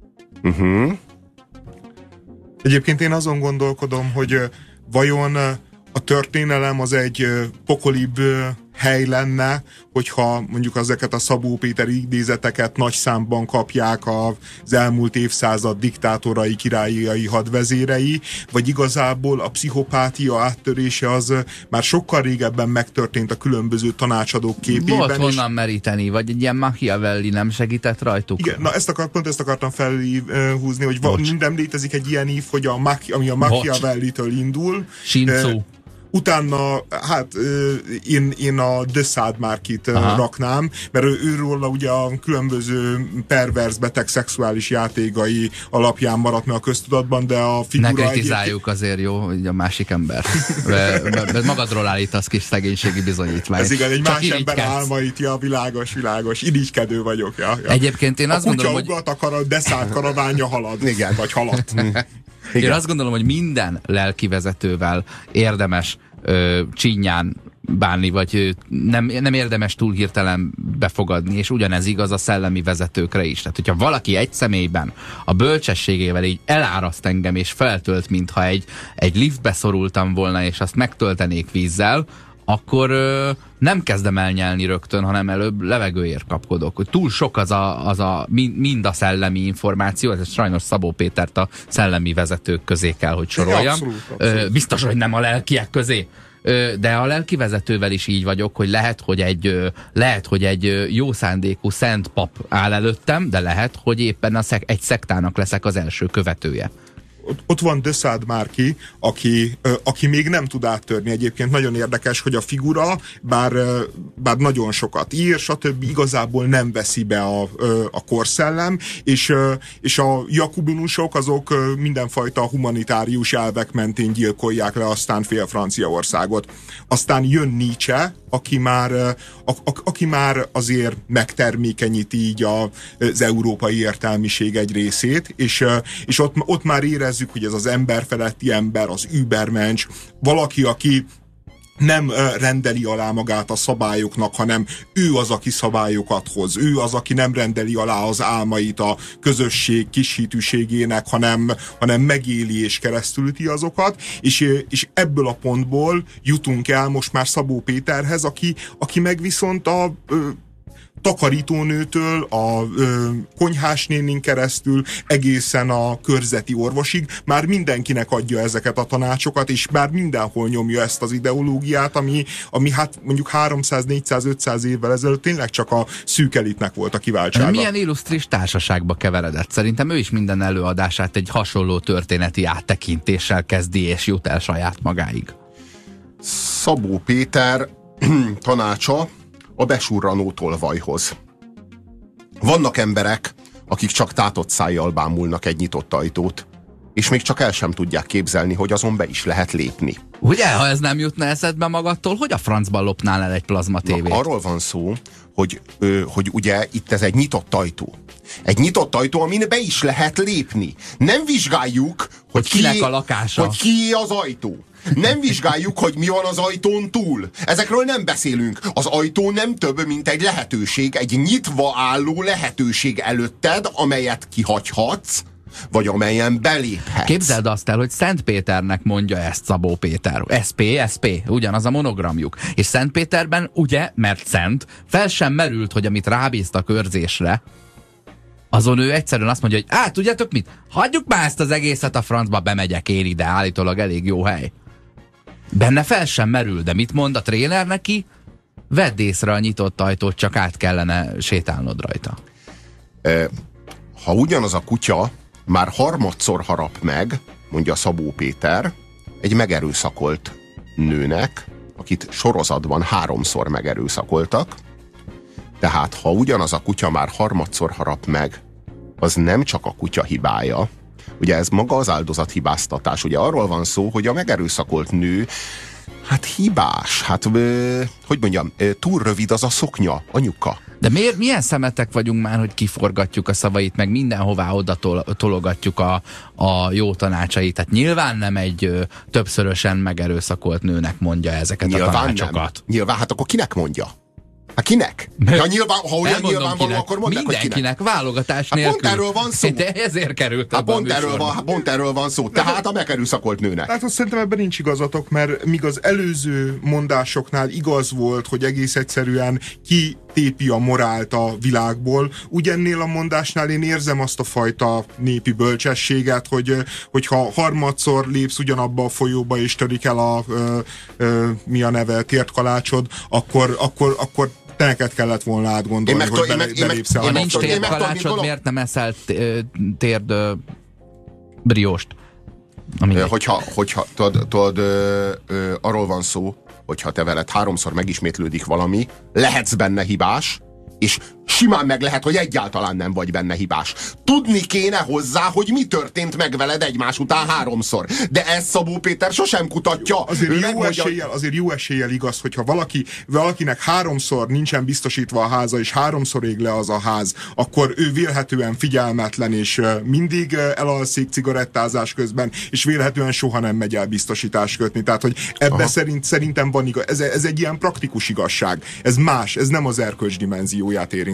Egyébként én azon gondolkodom, hogy vajon a történelem az egy pokolibb hely lenne, hogyha mondjuk ezeket a Szabó Péter idézeteket nagy számban kapják az elmúlt évszázad diktátorai, királyai, hadvezérei, vagy igazából a pszichopátia áttörése az már sokkal régebben megtörtént a különböző tanácsadók képében. Volt honnan meríteni, vagy egy ilyen Machiavelli nem segített rajtuk? Igen, na pont ezt akartam felhúzni, hogy nem létezik egy ilyen ív, hogy ami a Machiavellitől indul. Shinzo. Utána, hát én a de Sade Marquis-t raknám, mert őróla ugye a különböző pervers, beteg szexuális játékai alapján maradt meg a köztudatban, de a figura... Ne kritizáljuk azért, jó, hogy a másik ember. Mert magadról állítasz kis szegénységi bizonyítványt. Ez igaz, egy más ember álmait, ja, világos. Irigykedő vagyok, ja. Egyébként én azt gondolom, hogy... A kutya a de Sade karavánja halad. Igen. Vagy haladt. Én azt gondolom, hogy minden lelkivezetővel érdemes csínyán bánni, vagy nem érdemes túl hirtelen befogadni, és ugyanez igaz a szellemi vezetőkre is. Tehát, hogyha valaki egy személyben a bölcsességével így eláraszt engem, és feltölt, mintha egy liftbe szorultam volna, és azt megtöltenék vízzel, akkor nem kezdem el nyelni rögtön, hanem előbb levegőért kapkodok. Túl sok mind a szellemi információ, ez sajnos Szabó Pétert a szellemi vezetők közé kell, hogy soroljam. Abszolút. Biztos, hogy nem a lelkiek közé. De a lelki vezetővel is így vagyok, hogy lehet, hogy egy jó szándékú szent pap áll előttem, de lehet, hogy éppen egy szektának leszek az első követője. Ott van de Sade Marquis, aki még nem tud áttörni. Egyébként nagyon érdekes, hogy a figura, bár nagyon sokat ír, stb. Igazából nem veszi be a korszellem, és a jakubinusok azok mindenfajta humanitárius elvek mentén gyilkolják le aztán fél Franciaországot. Aztán jön Nietzsche, aki már azért megtermékenyíti így az európai értelmiség egy részét, és ott már érezzük, hogy ez az emberfeletti ember, az Übermensch, valaki, aki nem rendeli alá magát a szabályoknak, hanem ő az, aki szabályokat hoz. Ő az, aki nem rendeli alá az álmait a közösség kishitűségének, hanem megéli és keresztülüti azokat, és ebből a pontból jutunk el most már Szabó Péterhez, aki meg viszont a takarítónőtől, a konyhásnénin keresztül, egészen a körzeti orvosig már mindenkinek adja ezeket a tanácsokat, és már mindenhol nyomja ezt az ideológiát, ami hát mondjuk 300, 400, 500 évvel ezelőtt tényleg csak a szűk elitnek volt a kiváltsága. Milyen illusztris társaságba keveredett? Szerintem ő is minden előadását egy hasonló történeti áttekintéssel kezdi, és jut el saját magáig. Szabó Péter tanácsa a besurranó tolvajhoz. Vannak emberek, akik csak tátott szájjal bámulnak egy nyitott ajtót, és még csak el sem tudják képzelni, hogy azon be is lehet lépni. Ugye, ha ez nem jutna eszedbe magadtól, hogy a francban lopnál el egy plazma tévét? Arról van szó, hogy ugye itt ez egy nyitott ajtó. Egy nyitott ajtó, amin be is lehet lépni. Nem vizsgáljuk, hogy kinek a lakása. Hogy kié az ajtó. Nem vizsgáljuk, hogy mi van az ajtón túl. Ezekről nem beszélünk. Az ajtó nem több, mint egy lehetőség, egy nyitva álló lehetőség előtted, amelyet kihagyhatsz, vagy beléphetsz. Képzeld azt el, hogy Szent Péternek mondja ezt Szabó Péter. SP, ugyanaz a monogramjuk. És Szent Péterben, ugye, mert szent, fel sem merült, hogy amit rábíztak őrzésre, azon ő egyszerűen azt mondja, hogy tudjátok mit? Hagyjuk már ezt az egészet a francba, bemegyek én ide, állítólag elég jó hely. Benne fel sem merül, de mit mond a tréner neki? Vedd észre a nyitott ajtót, csak át kellene sétálnod rajta. Ha ugyanaz a kutya már harmadszor harap meg, mondja Szabó Péter, egy megerőszakolt nőnek, akit sorozatban 3-szor megerőszakoltak, tehát ha ugyanaz a kutya már harmadszor harap meg, az nem csak a kutya hibája. Ugye ez maga az áldozathibáztatás. Ugye arról van szó, hogy a megerőszakolt nő hát hibás. Hát, hogy mondjam, túl rövid az a szoknya, anyuka. De milyen szemetek vagyunk már, hogy kiforgatjuk a szavait, meg mindenhová oda tologatjuk a jó tanácsait. Tehát nyilván nem egy többszörösen megerőszakolt nőnek mondja ezeket a tanácsokat. Nem. Nyilván, hát akkor kinek mondja? Hát kinek? Ja, nyilván, ha olyan nyilvánvaló, akkor mondd meg, hogy mindenkinek, válogatás nélkül. Pont erről van szó. De ezért került pont erről van szó. Tehát a megerőszakolt nőnek. Hát azt szerintem ebben nincs igazatok, mert míg az előző mondásoknál igaz volt, hogy egész egyszerűen kitépi a morált a világból, úgy ennél a mondásnál én érzem azt a fajta népi bölcsességet, hogyha harmadszor lépsz ugyanabba a folyóba és törik el mi a neve, tértkalácsod, akkor te neked kellett volna átgondolni, hogy belépsz el. Ha nincs térkalácsod, miért nem eszel térd brióst? Hogyha tudod, arról van szó, hogyha te veled 3-szor megismétlődik valami, lehetsz benne hibás, és simán meg lehet, hogy egyáltalán nem vagy benne hibás. Tudni kéne hozzá, hogy mi történt meg veled egymás után 3-szor. De ezt Szabó Péter sosem kutatja. Azért jó eséllyel igaz, hogyha valakinek 3-szor nincsen biztosítva a háza, és 3-szor ég le az a ház, akkor ő vélhetően figyelmetlen, és mindig elalszik cigarettázás közben, és vélhetően soha nem megy el biztosítást kötni. Tehát, hogy ebbe szerintem van igaz. Ez egy ilyen praktikus igazság. Ez más, ez nem az erkölcs dimenzióját érinti.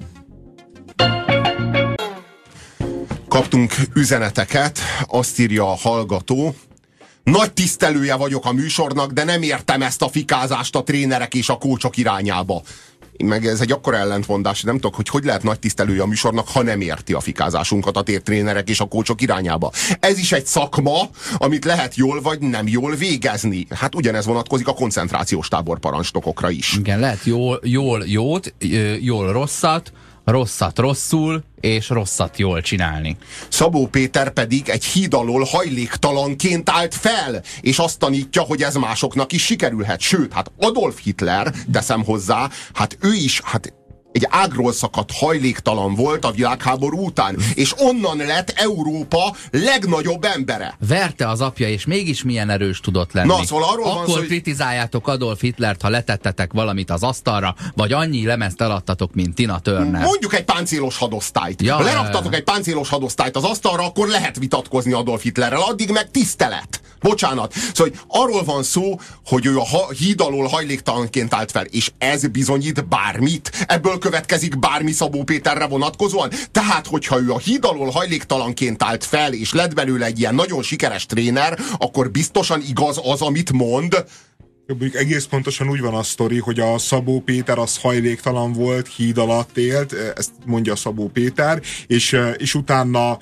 Kaptunk üzeneteket, azt írja a hallgató: nagy tisztelője vagyok a műsornak, de nem értem ezt a fikázást a trénerek és a kócsok irányába. Meg ez egy akkora ellentmondás, nem tudok, hogy lehet nagy tisztelője a műsornak, ha nem érti a fikázásunkat a trénerek és a kócsok irányába. Ez is egy szakma, amit lehet jól vagy nem jól végezni. Hát ugyanez vonatkozik a koncentrációs tábor parancsnokokra is. Igen, lehet jól jót, jól rosszat, rosszat rosszul, és rosszat jól csinálni. Szabó Péter pedig egy híd alól hajléktalanként állt fel, és azt tanítja, hogy ez másoknak is sikerülhet. Sőt, hát Adolf Hitler, teszem hozzá, hát ő is, egy ágról szakadt hajléktalan volt a világháború után, és onnan lett Európa legnagyobb embere. Verte az apja, és mégis milyen erős tudott lenni. Na, szóval arról akkor van szó, kritizáljátok Adolf Hitlert, ha letettetek valamit az asztalra, vagy annyi lemezt eladtatok, mint Tina Turner. Mondjuk egy páncélos hadosztályt. Ja, ha leraktatok egy páncélos hadosztályt az asztalra, akkor lehet vitatkozni Adolf Hitlerrel, addig meg tisztelet. Bocsánat. Szóval arról van szó, hogy ő a híd alól hajléktalanként állt fel, és ez bizonyít bármit. Ebből következik bármi Szabó Péterre vonatkozóan. Tehát, hogyha ő a híd alól hajléktalanként állt fel, és lett belőle egy ilyen nagyon sikeres tréner, akkor biztosan igaz az, amit mond. Egész pontosan úgy van a sztori, hogy a Szabó Péter az hajléktalan volt, híd alatt élt, ezt mondja Szabó Péter, és utána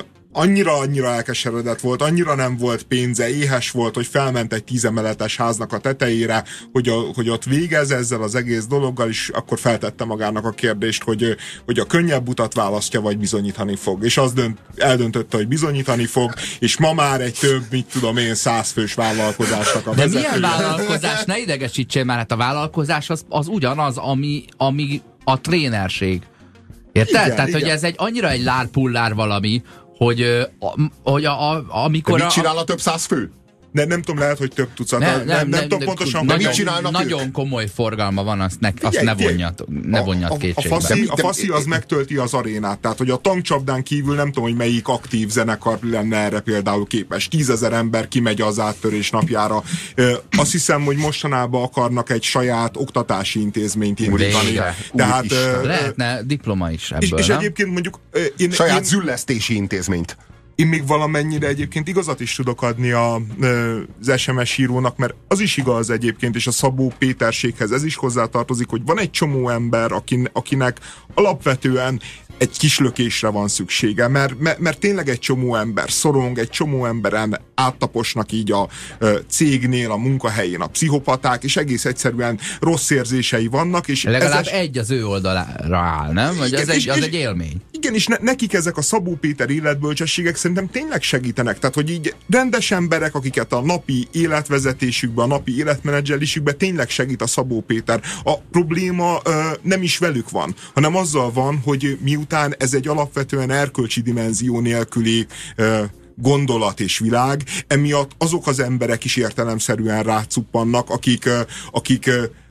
annyira elkeseredett volt, annyira nem volt pénze, éhes volt, hogy felment egy 10 emeletes háznak a tetejére, hogy ott végez ezzel az egész dologgal, és akkor feltette magának a kérdést, hogy a könnyebb utat választja, vagy bizonyítani fog. És az eldöntötte, hogy bizonyítani fog, és ma már egy több, 100 fős vállalkozásnak a vezetője. De milyen vállalkozás? Ne idegesítsél már, hát a vállalkozás az ugyanaz, ami a trénerség. Érted? Igen, Tehát, igen. hogy ez annyira egy lárpullár valami, hogy amikor... De mit csinál a több 100 fő? Nem tudom, lehet, hogy több tucat. Nem tudom pontosan, hogy mit csinálnak nagyon ők? komoly forgalma van, azt ne vonjat kétségbe. A faszi az megtölti az arénát, tehát hogy a tankcsapdán kívül nem tudom, hogy melyik aktív zenekar lenne erre például képes. 10 000 ember kimegy az áttörés napjára. Azt hiszem, hogy mostanában akarnak egy saját oktatási intézményt indítani. Tehát lehetne diploma is ebből, és egyébként mondjuk saját züllesztési intézményt. Én még valamennyire egyébként igazat is tudok adni az SMS írónak, mert az is igaz egyébként, és a Szabó Péterséghez ez is hozzátartozik, hogy van egy csomó ember, akinek alapvetően egy kis lökésre van szüksége, mert tényleg egy csomó ember szorong, egy csomó emberen áttaposnak így a cégnél, a munkahelyén a pszichopaták, és egész egyszerűen rossz érzései vannak. És legalább egy az ő oldalára áll, nem? Vagy igen, az egy élmény. Igen, és nekik ezek a Szabó Péter életbölcsességek szerintem tényleg segítenek. Tehát, hogy így rendes emberek, akiket a napi életvezetésükben, a napi életmenedzselésükben tényleg segít a Szabó Péter. A probléma nem is velük van, hanem azzal van, hogy miután ez egy alapvetően erkölcsi dimenzió nélküli gondolat és világ, emiatt azok az emberek is értelemszerűen rácuppannak, akik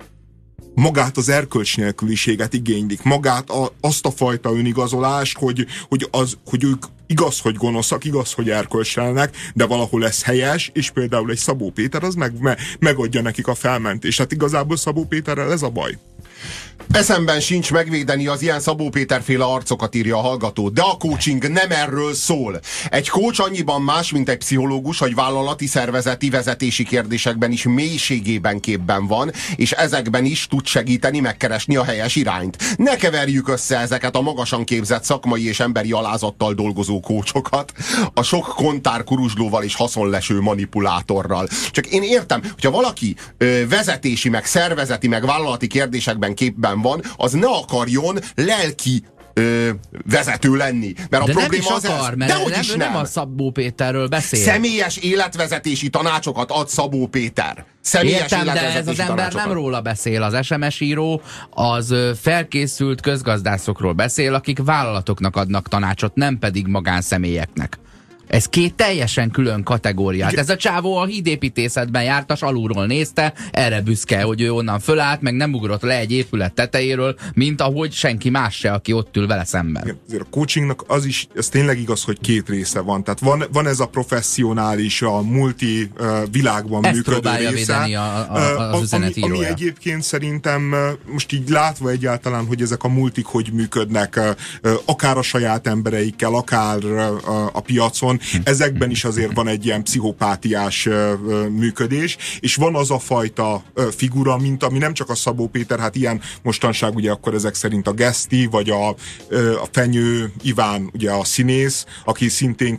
magát az erkölcs nélküliséget igénylik, magát azt a fajta önigazolást, hogy ők igaz, hogy gonoszak, igaz, hogy erkölcselnek, de valahol ez helyes, és például egy Szabó Péter az megadja nekik a felmentést. Hát igazából Szabó Péterrel ez a baj. Eszemben sincs megvédeni az ilyen Szabó Péter-féle arcokat, írja a hallgató, de a coaching nem erről szól. Egy coach annyiban más, mint egy pszichológus, hogy vállalati, szervezeti, vezetési kérdésekben is mélységében képben van, és ezekben is tud segíteni megkeresni a helyes irányt. Ne keverjük össze ezeket a magasan képzett szakmai és emberi alázattal dolgozó coachokat a sok kontár kuruzslóval és haszonleső manipulátorral. Csak én értem, hogyha valaki vezetési, meg szervezeti, meg vállalati kérdésekben képben van, az ne akarjon lelki vezető lenni. Mert a de probléma nem is akar, mert nem a Szabó Péterről beszél. Személyes életvezetési tanácsokat ad Szabó Péter. Értem, de ez az ember nem róla beszél. Az SMS író az felkészült közgazdászokról beszél, akik vállalatoknak adnak tanácsot, nem pedig magánszemélyeknek. Ez két teljesen külön kategóriát. Ez a csávó a hídépítészetben jártas, alulról nézte, erre büszke, hogy ő onnan fölállt, meg nem ugrott le egy épület tetejéről, mint ahogy senki más se, aki ott ül vele szemben. Igen, azért a coachingnak ez tényleg igaz, hogy két része van. Tehát van ez a professzionális, a multi világban ezt működő próbálja része. védeni az üzenetírója. Ami egyébként szerintem most így látva egyáltalán, hogy ezek a multik hogy működnek, akár a saját embereikkel, akár a piacon, ezekben is azért van egy ilyen pszichopátiás működés, és van az a fajta figura, mint ami nem csak a Szabó Péter, hát ilyen mostanság ugye akkor ezek szerint a Geszti, vagy a Fenyő Iván, ugye a színész, aki szintén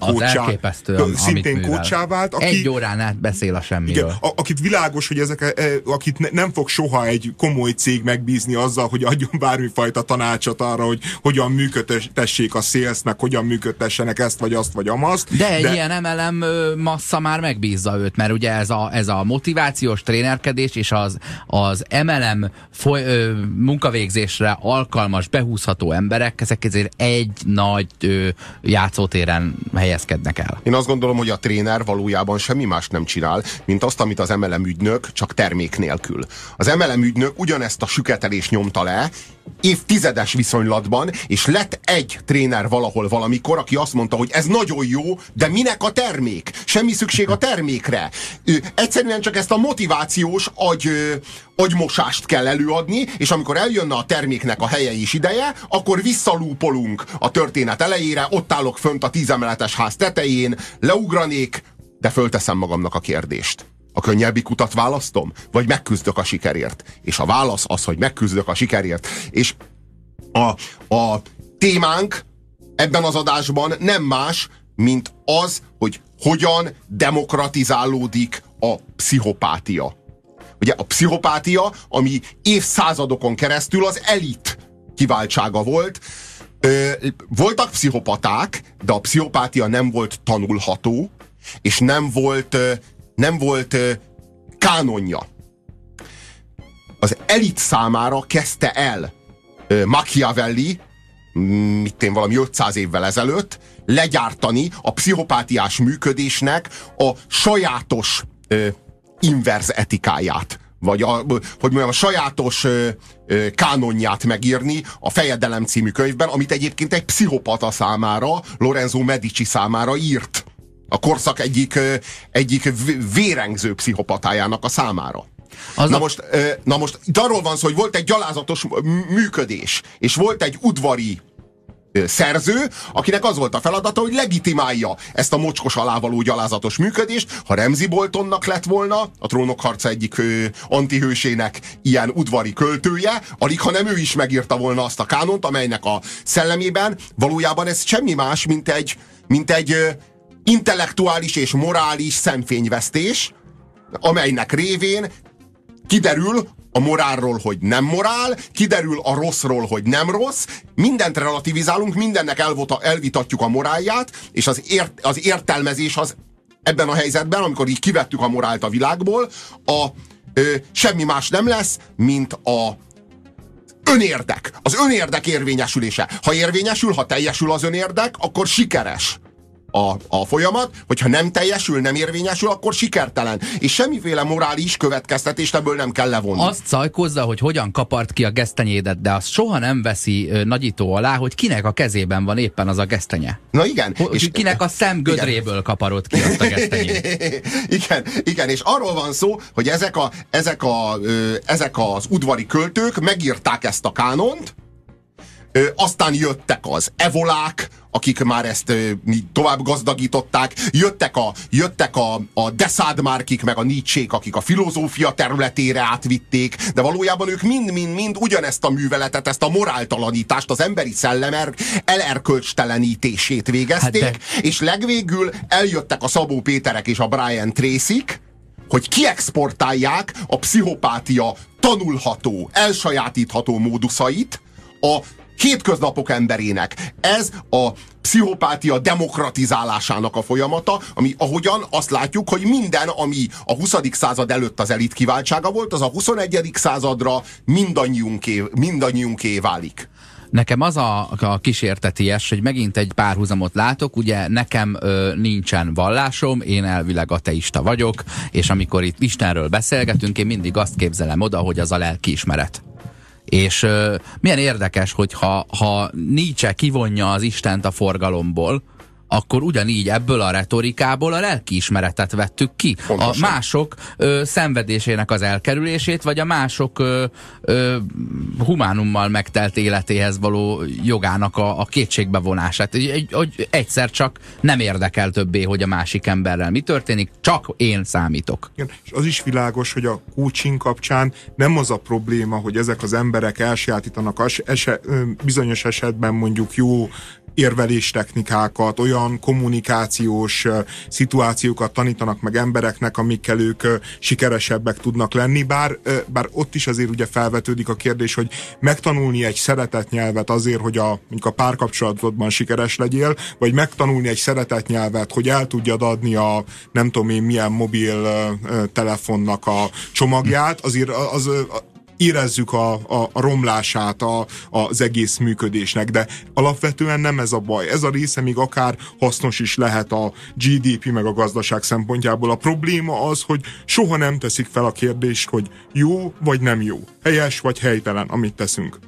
kócsá vált. Aki, egy órán át beszél a semmiről. Igen, akit világos, hogy akit nem fog soha egy komoly cég megbízni azzal, hogy adjon bármifajta tanácsot arra, hogy hogyan működtessék a salesnek, hogyan működtessenek ezt, vagy azt, vagy amazt. De egy ilyen MLM massza már megbízza őt, mert ugye ez a motivációs trénerkedés és az MLM munkavégzésre alkalmas, behúzható emberek, ezek ezért egy nagy játszótéren helyezkednek el. Én azt gondolom, hogy a tréner valójában semmi más nem csinál, mint azt, amit az MLM ügynök, csak termék nélkül. Az MLM ügynök ugyanezt a süketelést nyomta le, évtizedes viszonylatban, és lett egy tréner valahol valamikor, aki azt mondta, hogy ez nagyon jó, de minek a termék? Semmi szükség a termékre. Egyszerűen csak ezt a motivációs agymosást kell előadni, és amikor eljönne a terméknek a helye és ideje, akkor visszalúpolunk a történet elejére, ott állok fönt a 10 emeletes ház tetején, leugranék, de fölteszem magamnak a kérdést. A könnyebbik utat választom? Vagy megküzdök a sikerért? És a válasz az, hogy megküzdök a sikerért. És a témánk ebben az adásban nem más, mint az, hogy hogyan demokratizálódik a pszichopátia. Ugye a pszichopátia, ami évszázadokon keresztül az elit kiváltsága volt. Voltak pszichopaták, de a pszichopátia nem volt tanulható, és nem volt kánonja. Az elit számára kezdte el Machiavelli, valami 500 évvel ezelőtt legyártani a pszichopátiás működésnek a sajátos inverz etikáját, vagy a sajátos kánonját megírni a Fejedelem című könyvben, amit egyébként egy pszichopata számára, Lorenzo Medici számára írt. A korszak egyik vérengző pszichopatájának a számára. Na most itt arról van szó, hogy volt egy gyalázatos működés, és volt egy udvari szerző, akinek az volt a feladata, hogy legitimálja ezt a mocskos alávaló gyalázatos működést. Ha Ramsay Boltonnak lett volna, a Trónok harca egyik antihősének ilyen udvari költője, alig ha nem ő is megírta volna azt a kánont, amelynek a szellemében valójában ez semmi más, mint egy intellektuális és morális szemfényvesztés, amelynek révén kiderül a morálról, hogy nem morál, kiderül a rosszról, hogy nem rossz, mindent relativizálunk, mindennek elvitatjuk a morálját, és az értelmezés az ebben a helyzetben, amikor így kivettük a morált a világból, semmi más nem lesz, mint a önérdek. Az önérdek érvényesülése. Ha érvényesül, ha teljesül az önérdek, akkor sikeres a folyamat, hogyha nem teljesül, nem érvényesül, akkor sikertelen. És semmiféle morális következtetést ebből nem kell levonni. Azt szajkozza, hogy hogyan kapart ki a gesztenyédet, de azt soha nem veszi nagyító alá, hogy kinek a kezében van éppen az a gesztenye. Na igen. És kinek a szemgödréből kaparod ki azt a gesztenyét. Igen, és arról van szó, hogy ezek az udvari költők megírták ezt a kánont, aztán jöttek az akik már ezt tovább gazdagították, jöttek a Deszád-Márkik, meg a Nietzsék, akik a filozófia területére átvitték, de valójában ők mind ugyanezt a műveletet, ezt a moráltalanítást, az emberi szellem elerkölcstelenítését végezték, és legvégül eljöttek a Szabó Péterek és a Brian Tracyk, hogy kiexportálják a pszichopátia tanulható, elsajátítható móduszait a hétköznapok emberének. Ez a pszichopátia demokratizálásának a folyamata, ami ahogyan azt látjuk, hogy minden, ami a 20. század előtt az elit kiváltsága volt, az a 21. századra mindannyiunké válik. Nekem az a kísérteties, hogy megint egy párhuzamot látok, ugye nekem nincsen vallásom, én elvileg ateista vagyok, és amikor itt Istenről beszélgetünk, én mindig azt képzelem oda, hogy az a lelkiismeret. És milyen érdekes, hogy ha Nietzsche kivonja az Istent a forgalomból, akkor ugyanígy ebből a retorikából a lelkiismeretet vettük ki. Pontosan. A mások szenvedésének az elkerülését, vagy a mások humánummal megtelt életéhez való jogának a kétségbevonását. Hogy egyszer csak nem érdekel többé, hogy a másik emberrel mi történik, csak én számítok. Igen, és az is világos, hogy a coaching kapcsán nem az a probléma, hogy ezek az emberek elsajátítanak bizonyos esetben mondjuk jó érveléstechnikákat, olyan kommunikációs szituációkat tanítanak meg embereknek, amikkel ők sikeresebbek tudnak lenni, bár ott is azért ugye felvetődik a kérdés, hogy megtanulni egy szeretett nyelvet azért, hogy mondjuk a párkapcsolatodban sikeres legyél, vagy megtanulni egy szeretett nyelvet, hogy el tudjad adni a nem tudom én milyen mobil telefonnak a csomagját, azért az érezzük a romlását az egész működésnek, de alapvetően nem ez a baj. Ez a része még akár hasznos is lehet a GDP meg a gazdaság szempontjából. A probléma az, hogy soha nem teszik fel a kérdést, hogy jó vagy nem jó, helyes vagy helytelen, amit teszünk.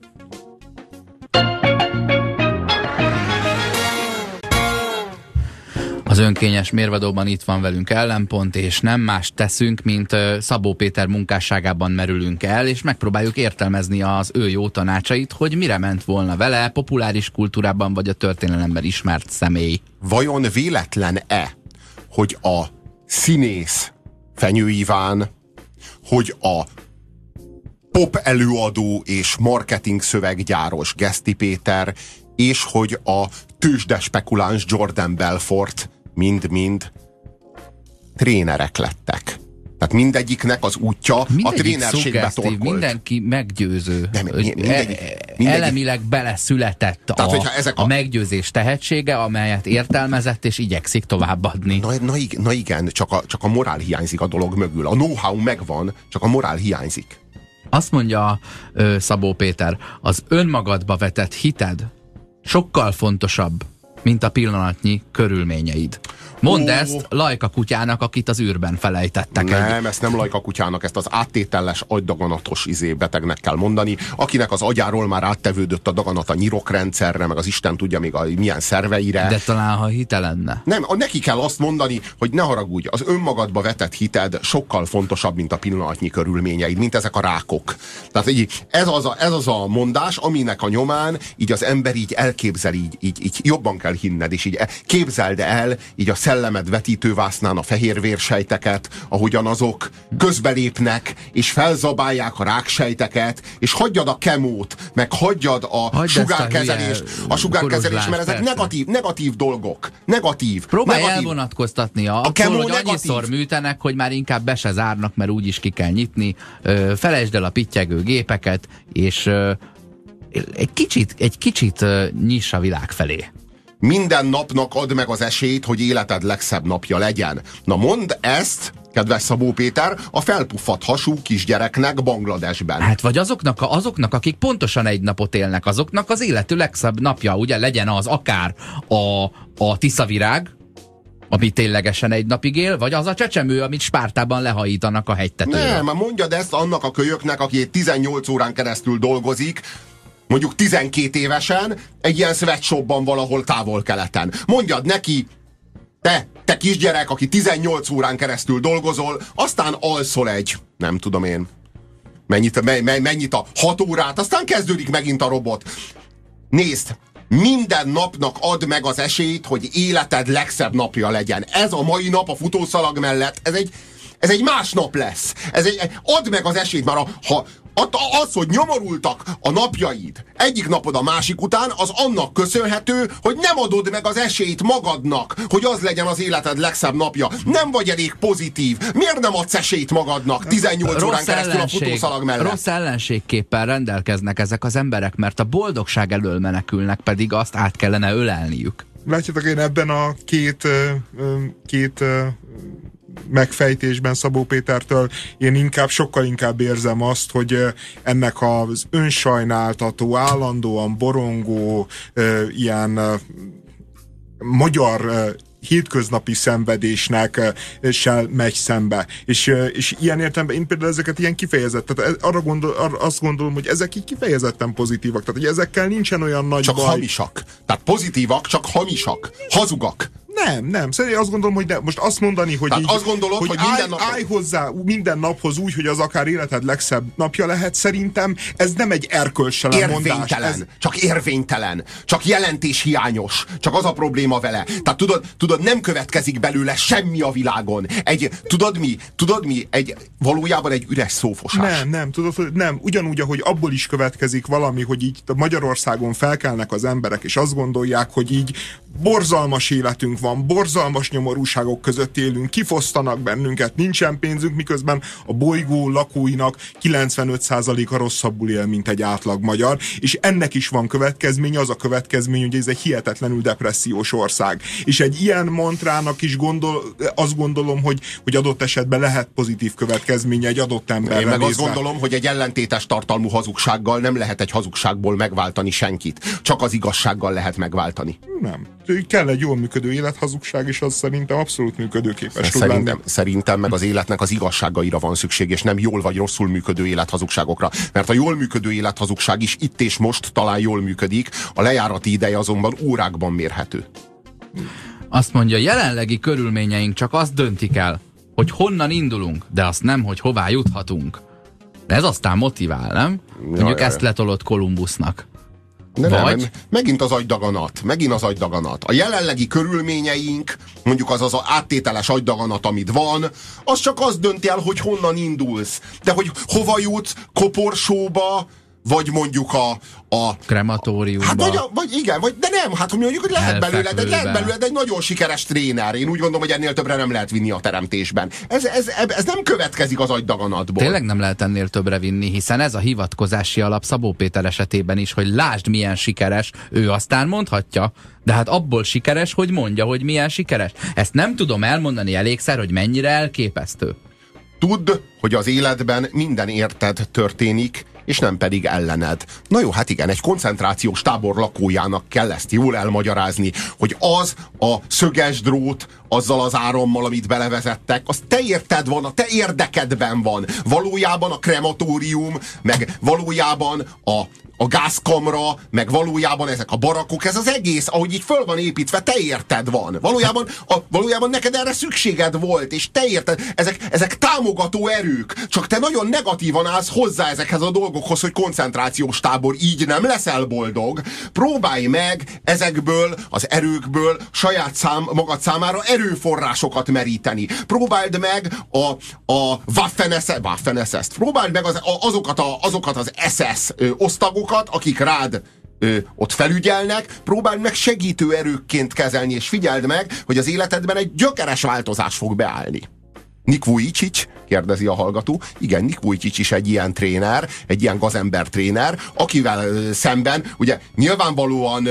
Az önkényes mérvadóban itt van velünk Ellenpont, és nem más teszünk, mint Szabó Péter munkásságában merülünk el, és megpróbáljuk értelmezni az ő jó tanácsait, hogy mire ment volna vele, populáris kultúrában vagy a történelemben ismert személy. Vajon véletlen-e, hogy a színész Fenyő Iván, hogy a pop előadó és marketing szöveggyáros Geszti Péter, és hogy a tőzsdespekuláns Jordan Belfort mind-mind trénerek lettek. Tehát mindegyiknek az útja a trénerségbe torkolt. Mindenki meggyőző. Elemileg beleszületett a meggyőzés tehetsége, amelyet értelmezett és igyekszik továbbadni. Na igen, csak a morál hiányzik a dolog mögül. A know-how megvan, csak a morál hiányzik. Azt mondja Szabó Péter, az önmagadba vetett hited sokkal fontosabb, mint a pillanatnyi körülményeid. Mondd ezt Lajka kutyának, akit az űrben felejtettek. Nem, ezt nem Lajka kutyának, ezt az áttételles agydaganatos betegnek kell mondani, akinek az agyáról már áttevődött a daganat a nyirokrendszerre, meg az Isten tudja még milyen szerveire. De talán, ha hite lenne. Nem, neki kell azt mondani, hogy ne haragudj, az önmagadba vetett hited sokkal fontosabb, mint a pillanatnyi körülményeid, mint ezek a rákok. Tehát így, ez az a mondás, aminek a nyomán így az ember így elképzel, így jobban kell hinned, és így képzeld el így a szellemed vetítővásznán a fehérvérsejteket, ahogyan azok közbelépnek, és felzabálják a ráksejteket, és hagyjad a kemót, meg hagyjad a sugárkezelést. A sugárkezelés, mert ezek negatív dolgok. Próbálj elvonatkoztatni attól, hogy annyiszor műtenek, hogy már inkább be se zárnak, mert úgyis ki kell nyitni. Felejtsd el a pittyegő gépeket, és egy kicsit nyiss a világ felé. Minden napnak add meg az esélyt, hogy életed legszebb napja legyen. Na mondd ezt, kedves Szabó Péter, a felpuffadt hasú kisgyereknek Bangladesben. Hát vagy azoknak, akik pontosan egy napot élnek, azoknak az életű legszebb napja, ugye legyen az akár a tiszavirág, ami ténylegesen egy napig él, vagy az a csecsemő, amit Spártában lehajítanak a hegytetőről. Nem, mondjad ezt annak a kölyöknek, aki 18 órán keresztül dolgozik, mondjuk 12 évesen, egy ilyen sweatshopban valahol Távol-Keleten. Mondjad neki, te kisgyerek, aki 18 órán keresztül dolgozol, aztán alszol nem tudom én, mennyit a 6 órát, aztán kezdődik megint a robot. Nézd, minden napnak add meg az esélyt, hogy életed legszebb napja legyen. Ez a mai nap a futószalag mellett, ez egy más nap lesz. Add meg az esélyt, mert ha Az, hogy nyomorultak a napjaid egyik napod a másik után, az annak köszönhető, hogy nem adod meg az esélyt magadnak, hogy az legyen az életed legszebb napja. Nem vagy elég pozitív. Miért nem adsz esélyt magadnak 18 órán keresztül a futószalag mellett? Rossz ellenségképpen rendelkeznek ezek az emberek, mert a boldogság elől menekülnek, pedig azt át kellene ölelniük. Látjátok, én ebben a két megfejtésben Szabó Pétertől én sokkal inkább érzem azt, hogy ennek az önsajnáltató, állandóan borongó, ilyen magyar hétköznapi szenvedésnek se megy szembe. És ilyen értelemben én például ezeket ilyen kifejezett, tehát azt gondolom, hogy ezek így kifejezetten pozitívak, tehát hogy ezekkel nincsen olyan nagy csak baj. Hamisak. Tehát pozitívak, csak hamisak. Hazugak. Nem. Szerintem azt gondolom, hogy most azt mondani, hogy így, azt gondolod, hogy állj hozzá minden naphoz úgy, hogy az akár életed legszebb napja lehet, szerintem ez nem egy erkölcstelen mondás. Csak érvénytelen. Csak jelentéshiányos. Csak az a probléma vele. Tehát tudod, nem következik belőle semmi a világon. Tudod mi? Valójában egy üres szófosás. Nem. Ugyanúgy, ahogy abból is következik valami, hogy így Magyarországon felkelnek az emberek, és azt gondolják, hogy így borzalmas életünk van, borzalmas nyomorúságok között élünk, kifosztanak bennünket, nincsen pénzünk, miközben a bolygó lakóinak 95%-a rosszabbul él, mint egy átlag magyar, és ennek is van következménye, az a következmény, hogy ez egy hihetetlenül depressziós ország. És egy ilyen mantrának is azt gondolom, hogy adott esetben lehet pozitív következménye egy adott emberre. Én meg azt gondolom, hogy egy ellentétes tartalmú hazugsággal nem lehet egy hazugságból megváltani senkit. Csak az igazsággal lehet megváltani. Nem. Kell egy jól működő élethazugság, és az szerintem abszolút működőképes. Szerintem meg az életnek az igazságaira van szükség, és nem jól vagy rosszul működő élethazugságokra. Mert a jól működő élethazugság is itt és most talán jól működik, a lejárati ideje azonban órákban mérhető. Azt mondja, jelenlegi körülményeink csak azt döntik el, hogy honnan indulunk, de azt nem, hogy hová juthatunk. De ez aztán motivál, nem? Mondjuk ezt letolott Kolumbusznak. Nem, megint az agydaganat. A jelenlegi körülményeink, mondjuk az áttételes agydaganat, amit van, az csak azt dönti el, hogy honnan indulsz. De hogy hova jutsz, koporsóba, vagy mondjuk a krematóriumba. Hát de nem, hát mondjuk, hogy lehet belőled egy nagyon sikeres tréner. Én úgy gondolom, hogy ennél többre nem lehet vinni a teremtésben. Ez nem következik az agydaganatból. Tényleg nem lehet ennél többre vinni, hiszen ez a hivatkozási alap Szabó Péter esetében is, hogy lásd milyen sikeres, ő aztán mondhatja, de hát abból sikeres, hogy mondja, hogy milyen sikeres. Ezt nem tudom elmondani elégszer, hogy mennyire elképesztő. Tudd, hogy az életben minden érted történik, és nem pedig ellened. Na jó, hát igen, egy koncentrációs tábor lakójának kell ezt jól elmagyarázni, hogy az a szöges drót, azzal az árammal, amit belevezettek, az te érted van, a te érdekedben van. Valójában a krematórium, meg valójában a gázkamra, meg valójában ezek a barakok, ez az egész, ahogy így föl van építve, te érted van. Valójában neked erre szükséged volt, és te érted, ezek támogató erők, csak te nagyon negatívan állsz hozzá ezekhez a dolgokhoz, hogy koncentrációs tábor, így nem leszel boldog. Próbálj meg ezekből az erőkből magad számára erőforrásokat meríteni. Próbáld meg a Waffen-SS-t. Próbáld meg azokat az SS osztagokat, akik rád ott felügyelnek, próbáld meg segítő erőkként kezelni, és figyeld meg, hogy az életedben egy gyökeres változás fog beállni. Nick Vujicic, kérdezi a hallgató. Igen, Nick Vujicic is egy ilyen tréner, egy ilyen gazember tréner, akivel szemben, ugye nyilvánvalóan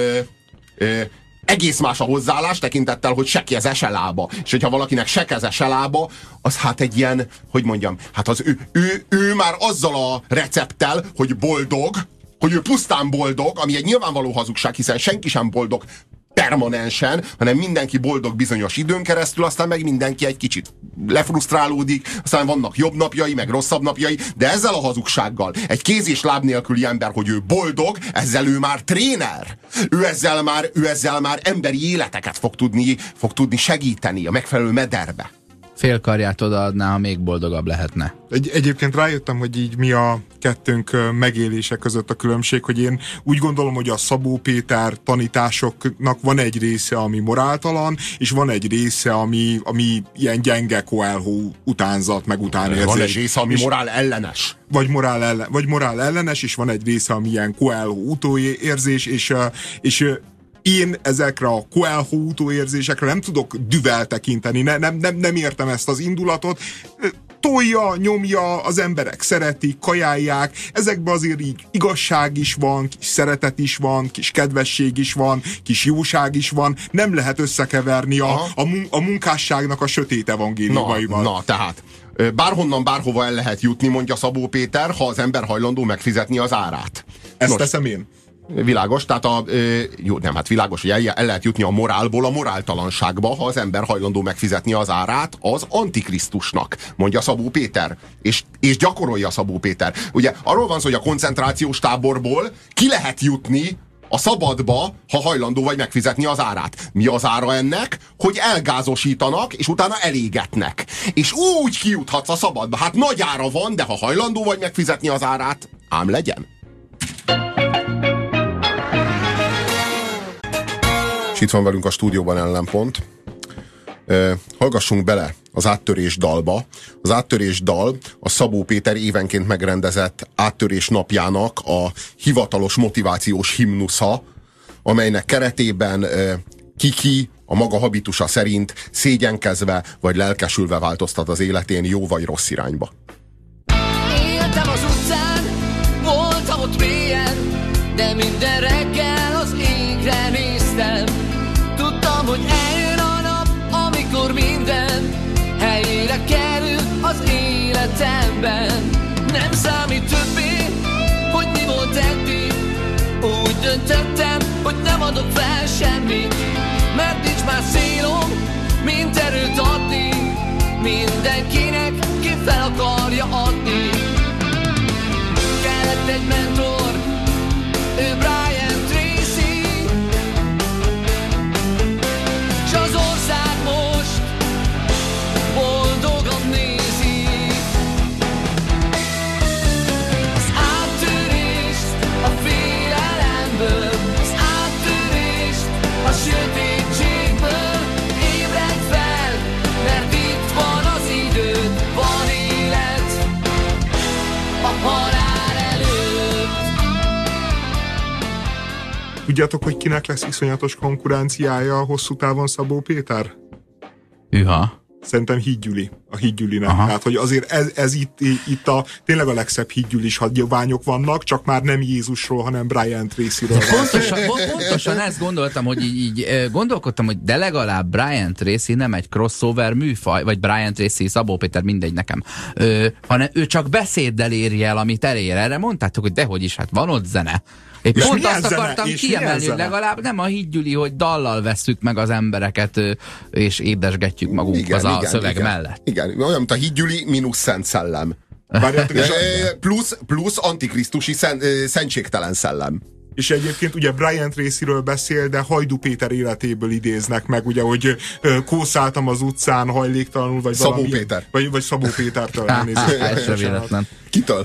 egész más a hozzáállás tekintettel, hogy se keze, se lába. És hogyha valakinek se keze, se lába, az hát egy ilyen, hogy mondjam, hát az ő már azzal a recepttel, hogy boldog, hogy ő pusztán boldog, ami egy nyilvánvaló hazugság, hiszen senki sem boldog permanensen, hanem mindenki boldog bizonyos időn keresztül, aztán meg mindenki egy kicsit lefrusztrálódik, aztán vannak jobb napjai, meg rosszabb napjai, de ezzel a hazugsággal egy kéz és láb nélküli ember, hogy ő boldog, ezzel ő már tréner. Ő ezzel már emberi életeket fog tudni segíteni a megfelelő mederbe. félkarját odaadná, ha még boldogabb lehetne. Egyébként rájöttem, hogy így mi a kettőnk megélése között a különbség, hogy én úgy gondolom, hogy a Szabó Péter tanításoknak van egy része, ami moráltalan, és van egy része, ami ilyen gyenge Coelho utánzat, meg utánérzés. Van egy része, ami morál ellenes. Vagy morál ellenes, és van egy része, ami ilyen Coelho utóérzés, és én ezekre a Coelho utóérzésekre nem tudok düvel tekinteni, nem értem ezt az indulatot. Tolja, nyomja, az emberek szeretik, kajálják, ezekben azért így igazság is van, kis szeretet is van, kis kedvesség is van, kis jóság is van, nem lehet összekeverni a munkásságnak a sötét evangéliumaival. Na, tehát bárhonnan, bárhova el lehet jutni, mondja Szabó Péter, ha az ember hajlandó megfizetni az árát. Ezt teszem én. Világos, tehát világos, hogy el lehet jutni a morálból a moráltalanságba, ha az ember hajlandó megfizetni az árát az Antikrisztusnak, mondja Szabó Péter. És gyakorolja Szabó Péter. Ugye arról van szó, hogy a koncentrációs táborból ki lehet jutni a szabadba, ha hajlandó vagy megfizetni az árát. Mi az ára ennek? Hogy elgázosítanak, és utána elégetnek. És úgy kijuthatsz a szabadba. Hát nagy ára van, de ha hajlandó vagy megfizetni az árát, ám legyen. És itt van velünk a stúdióban Ellenpont. Hallgassunk bele az Áttörés dalba. Az Áttörés dal a Szabó Péter évenként megrendezett Áttörés napjának a hivatalos motivációs himnusza, amelynek keretében Kiki a maga habitusa szerint szégyenkezve vagy lelkesülve változtat az életén jó vagy rossz irányba. Éltem az utcán, voltam ott mélyen, de minden reggel az égre néztem. Tudtam, hogy eljön a nap, amikor minden helyére kerül az életemben. Nem számít többé, hogy mi volt eddig. Úgy döntöttem, hogy nem adok fel semmit, mert nincs más célom, mint erőt adni mindenkinek, ki fel akarja adni. Kellett egy mentor, ő Brian Tracy, s az ország most boldogan nézi. Az áttörést a félelemből, az áttörést a sötétségből. Ébredj fel, mert itt van az idő, van élet a halál előtt. Tudjátok, hogy kinek lesz iszonyatos konkurenciája a hosszú távon Szabó Péter? Hűha. Szerintem Hídgyüli. A Hídgyülinek. Tehát, hogy azért ez itt tényleg a legszebb hídgyülis hagyományok vannak, csak már nem Jézusról, hanem Brian Tracyről. Pontosan ezt gondoltam, hogy így gondolkodtam, hogy de legalább Brian Tracy nem egy crossover műfaj, vagy Brian Tracy, Szabó Péter, mindegy nekem, hanem ő csak beszéddel éri el, amit elér. Erre mondtátok, hogy dehogy is, hát van ott zene. Én pont azt akartam kiemelni, hogy legalább nem a Hídgyüli, hogy dallal vesszük meg az embereket, és édesgetjük magunkhoz a szöveg mellett. Igen, olyan, mint a Hídgyüli mínusz Szent Szellem. Plusz antikrisztusi szentségtelen szellem. És egyébként ugye Brian Tracyről beszél, de Hajdú Péter életéből idéznek meg, ugye, hogy kószáltam az utcán hajléktalanul, vagy Szabó valami, Péter. Vagy Szabó Pétertől elnézést. Kitől?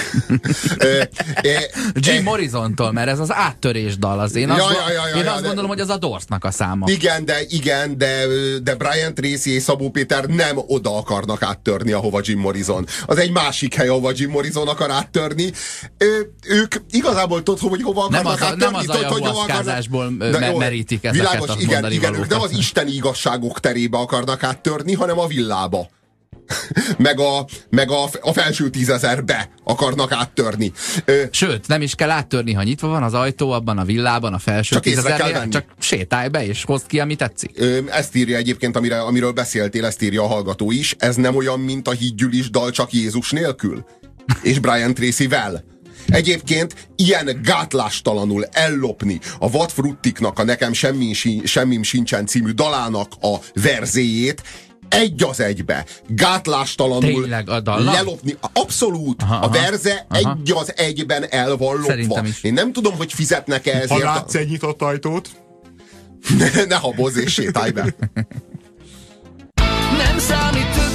Jim Morrisontól, mert ez az áttörés dal. Az én azt gondolom, hogy az a Dorsnak a száma. Igen, de Brian Tracy és Szabó Péter nem oda akarnak áttörni, ahova Jim Morrison. Az egy másik hely, ahova Jim Morrison akar áttörni. Ők igazából tudod, hogy hova akarnak áttörni. Nem az ayahuaszkázásból merítik ezeket világos, a mondani igen, ők nem az isteni igazságok terébe akarnak áttörni, hanem a villába. meg a felső 10.000-be akarnak áttörni. Sőt, nem is kell áttörni, ha nyitva van az ajtó abban a villában, a felső 10.000-nél, csak sétálj be és hozd ki, ami tetszik. Ezt írja egyébként, amiről beszéltél, ezt írja a hallgató is. Ez nem olyan, mint a Hídgyülis dal, csak Jézus nélkül. És Brian Tracyvel. Egyébként ilyen gátlástalanul ellopni a Vadfruttiknak a Nekem semmim sincsen című dalának a verzéjét, egy az egybe, gátlástalanul lelopni. Abszolút. A verze egy az egyben el van lopva. Én nem tudom, hogy fizetnek-e ezért. Ha látsz egy nyitott ajtót? Ne habozz és sétálj be. Nem számít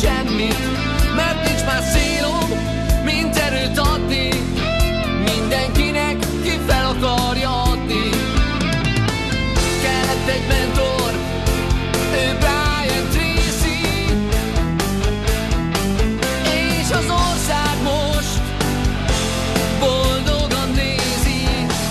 semmit, mert nincs más célom, mint erőt adni mindenkinek, ki fel akarja adni. Kellett egy mentor, ő Brian Tracy, és az ország most boldogan nézi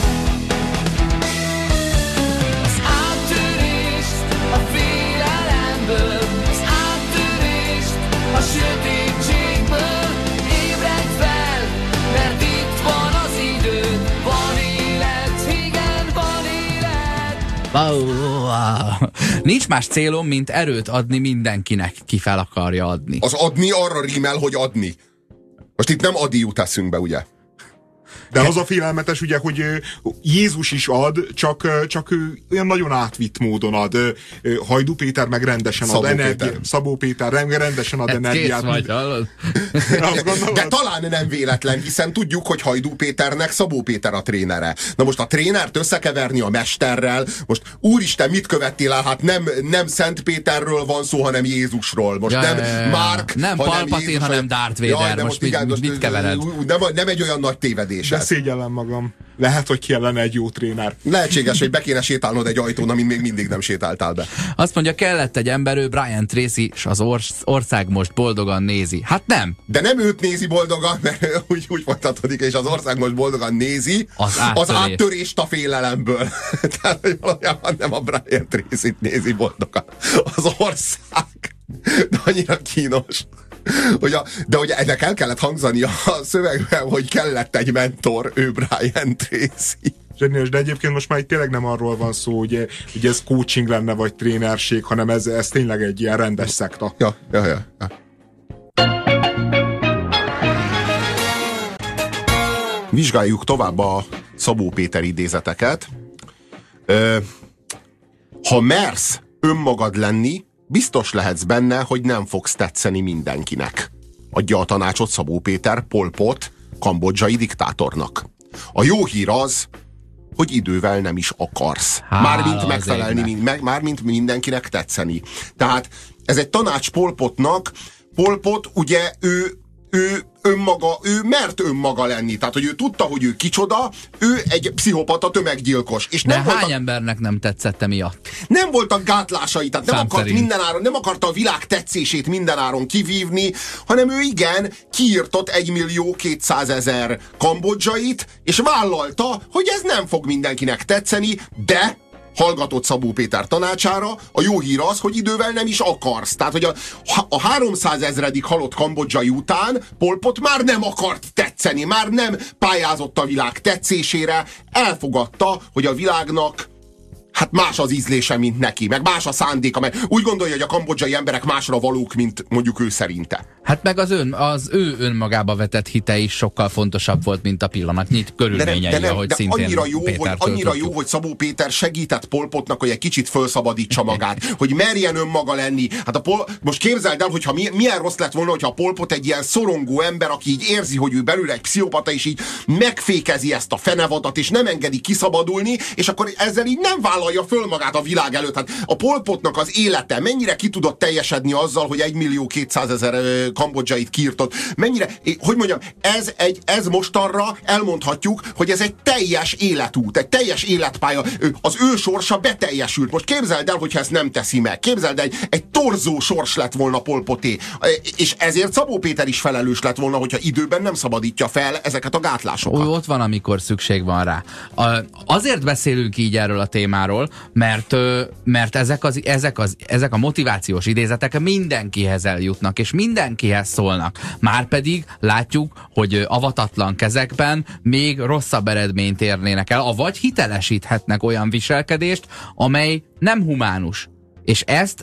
az áttörést a félelemből, az áttörést a sötétségből. Ébredj fel, mert itt van az idő, van élet, igen, van élet. Nincs más célom, mint erőt adni mindenkinek, ki fel akarja adni. Az adni arra rímel, hogy adni. Most itt nem Adi jut eszünkbe, ugye? De az a félelmetes, ugye, hogy Jézus is ad, csak ő olyan nagyon átvitt módon ad. Hajdú Péter meg rendesen ad energiát. Szabó Péter rendesen ad energiát. Kész vagy, hallod? De talán nem véletlen, hiszen tudjuk, hogy Hajdú Péternek Szabó Péter a trénere. Na most a trénert összekeverni a mesterrel, most úristen, mit követtél el? Hát nem Szent Péterről van szó, hanem Jézusról. Most nem Márk, nem Palpatine, hanem Darth Vader. Jaj, most mit kevered? Nem egy olyan nagy tévedés. De szégyellem magam. Lehet, hogy kellene egy jó tréner. Lehetséges, hogy be kéne sétálnod egy ajtón, amin még mindig nem sétáltál be. Azt mondja, kellett egy ember, ő Brian Tracy, és az ország most boldogan nézi. Hát nem. De nem őt nézi boldogan, mert úgy folytatódik, és az ország most boldogan nézi az áttörést a félelemből. Tehát, hogy valójában nem a Brian Tracy-t nézi boldogan. Az ország. De annyira kínos. De hogy ennek el kellett hangzani a szövegben, hogy kellett egy mentor, ő Brian Tracy. Zseniós, de egyébként most már itt tényleg nem arról van szó, hogy ez coaching lenne, vagy trénerség, hanem ez tényleg egy ilyen rendes szekta. Ja. Vizsgáljuk tovább a Szabó Péter idézeteket. Ha mersz önmagad lenni, biztos lehetsz benne, hogy nem fogsz tetszeni mindenkinek. Adja a tanácsot Szabó Péter Pol Pot kambodzsai diktátornak. A jó hír az, hogy idővel nem is akarsz. Mármint megfelelni, mármint mindenkinek tetszeni. Tehát ez egy tanács Pol Potnak. Pol Pot ugye ő mert önmaga lenni. Tehát, hogy ő tudta, hogy ő kicsoda, ő egy pszichopata tömeggyilkos. És de hány embernek nem tetszett emiatt? Nem voltak gátlásai, tehát nem akarta a világ tetszését mindenáron kivívni, hanem ő igen, kiírtott 1.200.000 kambodzsait, és vállalta, hogy ez nem fog mindenkinek tetszeni, de hallgatott Szabó Péter tanácsára, a jó hír az, hogy idővel nem is akarsz. Tehát, hogy a 300 000. halott kambodzsai után Pol Pot már nem akart tetszeni, már nem pályázott a világ tetszésére, elfogadta, hogy a világnak hát más az ízlése, mint neki, meg más a szándéka, mert úgy gondolja, hogy a kambodzsai emberek másra valók, mint mondjuk ő szerinte. Hát meg az ő önmagába vetett hite is sokkal fontosabb volt, mint a pillanatnyi körülményei, ahogy szintén annyira jó, hogy Szabó Péter segített Pol Potnak, hogy egy kicsit felszabadítsa magát, hogy merjen önmaga lenni. Hát most képzeld el, hogyha milyen rossz lett volna, hogyha a Pol Pot egy ilyen szorongó ember, aki így érzi, hogy ő belül egy pszichopata, és így megfékezi ezt a fenevadat, és nem engedi kiszabadulni, és akkor ezzel így nem vállalja föl magát a világ előtt. Hát a Pol Potnak az élete mennyire ki tudott teljesedni azzal, hogy 1.200.000 kambodzsait kiirtott. Mennyire, hogy mondjam, ez mostanra elmondhatjuk, hogy ez egy teljes életút, egy teljes életpálya. Az ő sorsa beteljesült. Most képzeld el, hogyha ezt nem teszi meg. Képzeld el, egy torzó sors lett volna Pol Poté. És ezért Szabó Péter is felelős lett volna, hogyha időben nem szabadítja fel ezeket a gátlásokat. Ott van, amikor szükség van rá. Azért beszélünk így erről a témáról, mert ezek a motivációs idézetek mindenkihez eljutnak, és mindenkihez szólnak. Márpedig látjuk, hogy avatatlan kezekben még rosszabb eredményt érnének el, avagy hitelesíthetnek olyan viselkedést, amely nem humánus. És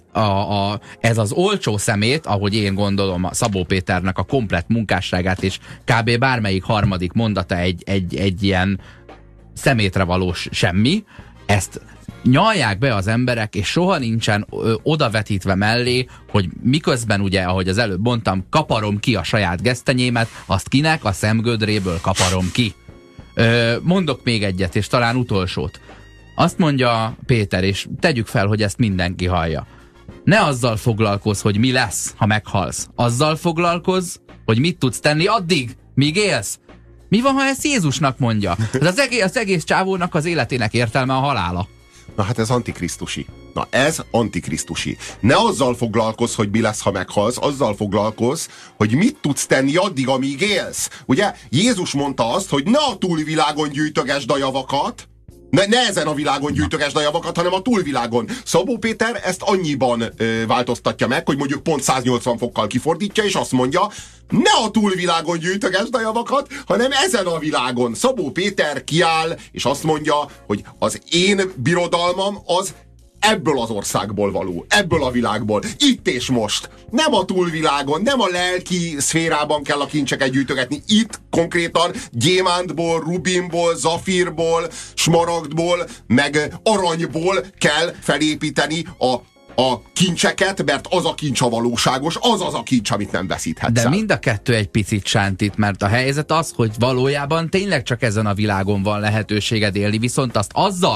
ez az olcsó szemét, ahogy én gondolom a Szabó Péternek a komplett munkásságát, és kb. Bármelyik harmadik mondata egy ilyen szemétre valós semmi, ezt nyalják be az emberek, és soha nincsen odavetítve mellé, hogy miközben ugye, ahogy az előbb mondtam, kaparom ki a saját gesztenyémet, azt kinek? A szemgödréből kaparom ki. Mondok még egyet, és talán utolsót. Azt mondja Péter, és tegyük fel, hogy ezt mindenki hallja. Ne azzal foglalkozz, hogy mi lesz, ha meghalsz. Azzal foglalkozz, hogy mit tudsz tenni addig, míg élsz. Mi van, ha ezt Jézusnak mondja? Az egész csávónak az életének értelme a halála. Na hát ez antikrisztusi. Na ez antikrisztusi. Ne azzal foglalkozz, hogy mi lesz, ha meghalsz, azzal foglalkozz, hogy mit tudsz tenni addig, amíg élsz. Ugye Jézus mondta azt, hogy ne a túlvilágon gyűjtögesd a javakat, ne ezen a világon gyűjtögesd a javakat, hanem a túlvilágon. Szabó Péter ezt annyiban változtatja meg, hogy mondjuk pont 180 fokkal kifordítja, és azt mondja, ne a túlvilágon gyűjtögesd a javakat, hanem ezen a világon. Szabó Péter kiáll, és azt mondja, hogy az én birodalmam az ebből az országból való, ebből a világból, itt és most. Nem a túlvilágon, nem a lelki szférában kell a kincseket gyűjtögetni. Itt konkrétan gyémántból, rubinból, zafírból, smaragdból, meg aranyból kell felépíteni a kincseket, mert az a kincs a valóságos, az a kincs, amit nem veszíthetsz el. De mind a kettő egy picit sántít, mert a helyzet az, hogy valójában tényleg csak ezen a világon van lehetőséged élni, viszont azt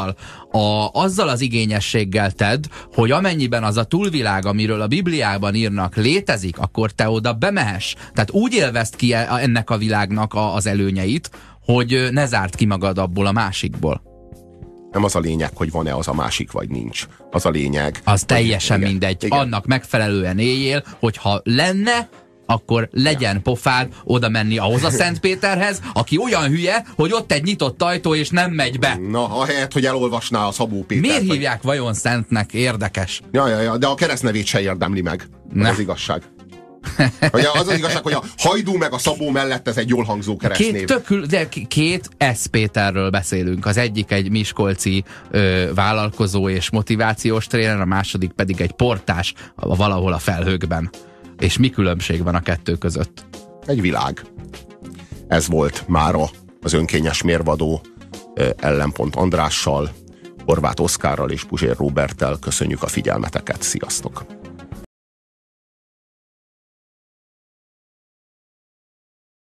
azzal az igényességgel tedd, hogy amennyiben az a túlvilág, amiről a Bibliában írnak, létezik, akkor te oda bemehess. Tehát úgy élvezd ki ennek a világnak az előnyeit, hogy ne zárd ki magad abból a másikból. Nem az a lényeg, hogy van-e az a másik, vagy nincs. Az a lényeg. Az teljesen mindegy. Igen. Annak megfelelően éljél, hogyha lenne, akkor legyen pofád oda menni ahhoz a Szentpéterhez, aki olyan hülye, hogy ott egy nyitott ajtó, és nem megy be. Na, ahelyett, hogy elolvasná a Szabó Pétert. Miért hívják vajon Szentnek? Érdekes. Ja, de a keresztnevét se érdemli meg. Az igazság. Az igazság, hogy a Hajdú meg a Szabó mellett ez egy jól hangzó keresztnév. Két S. Péterről beszélünk. Az egyik egy miskolci vállalkozó és motivációs tréner, a második pedig egy portás valahol a felhőkben. És mi különbség van a kettő között? Egy világ. Ez volt mára az önkényes mérvadó Ellenpont Andrással, Horváth Oszkárral és Puzsér Róberttel. Köszönjük a figyelmeteket. Sziasztok!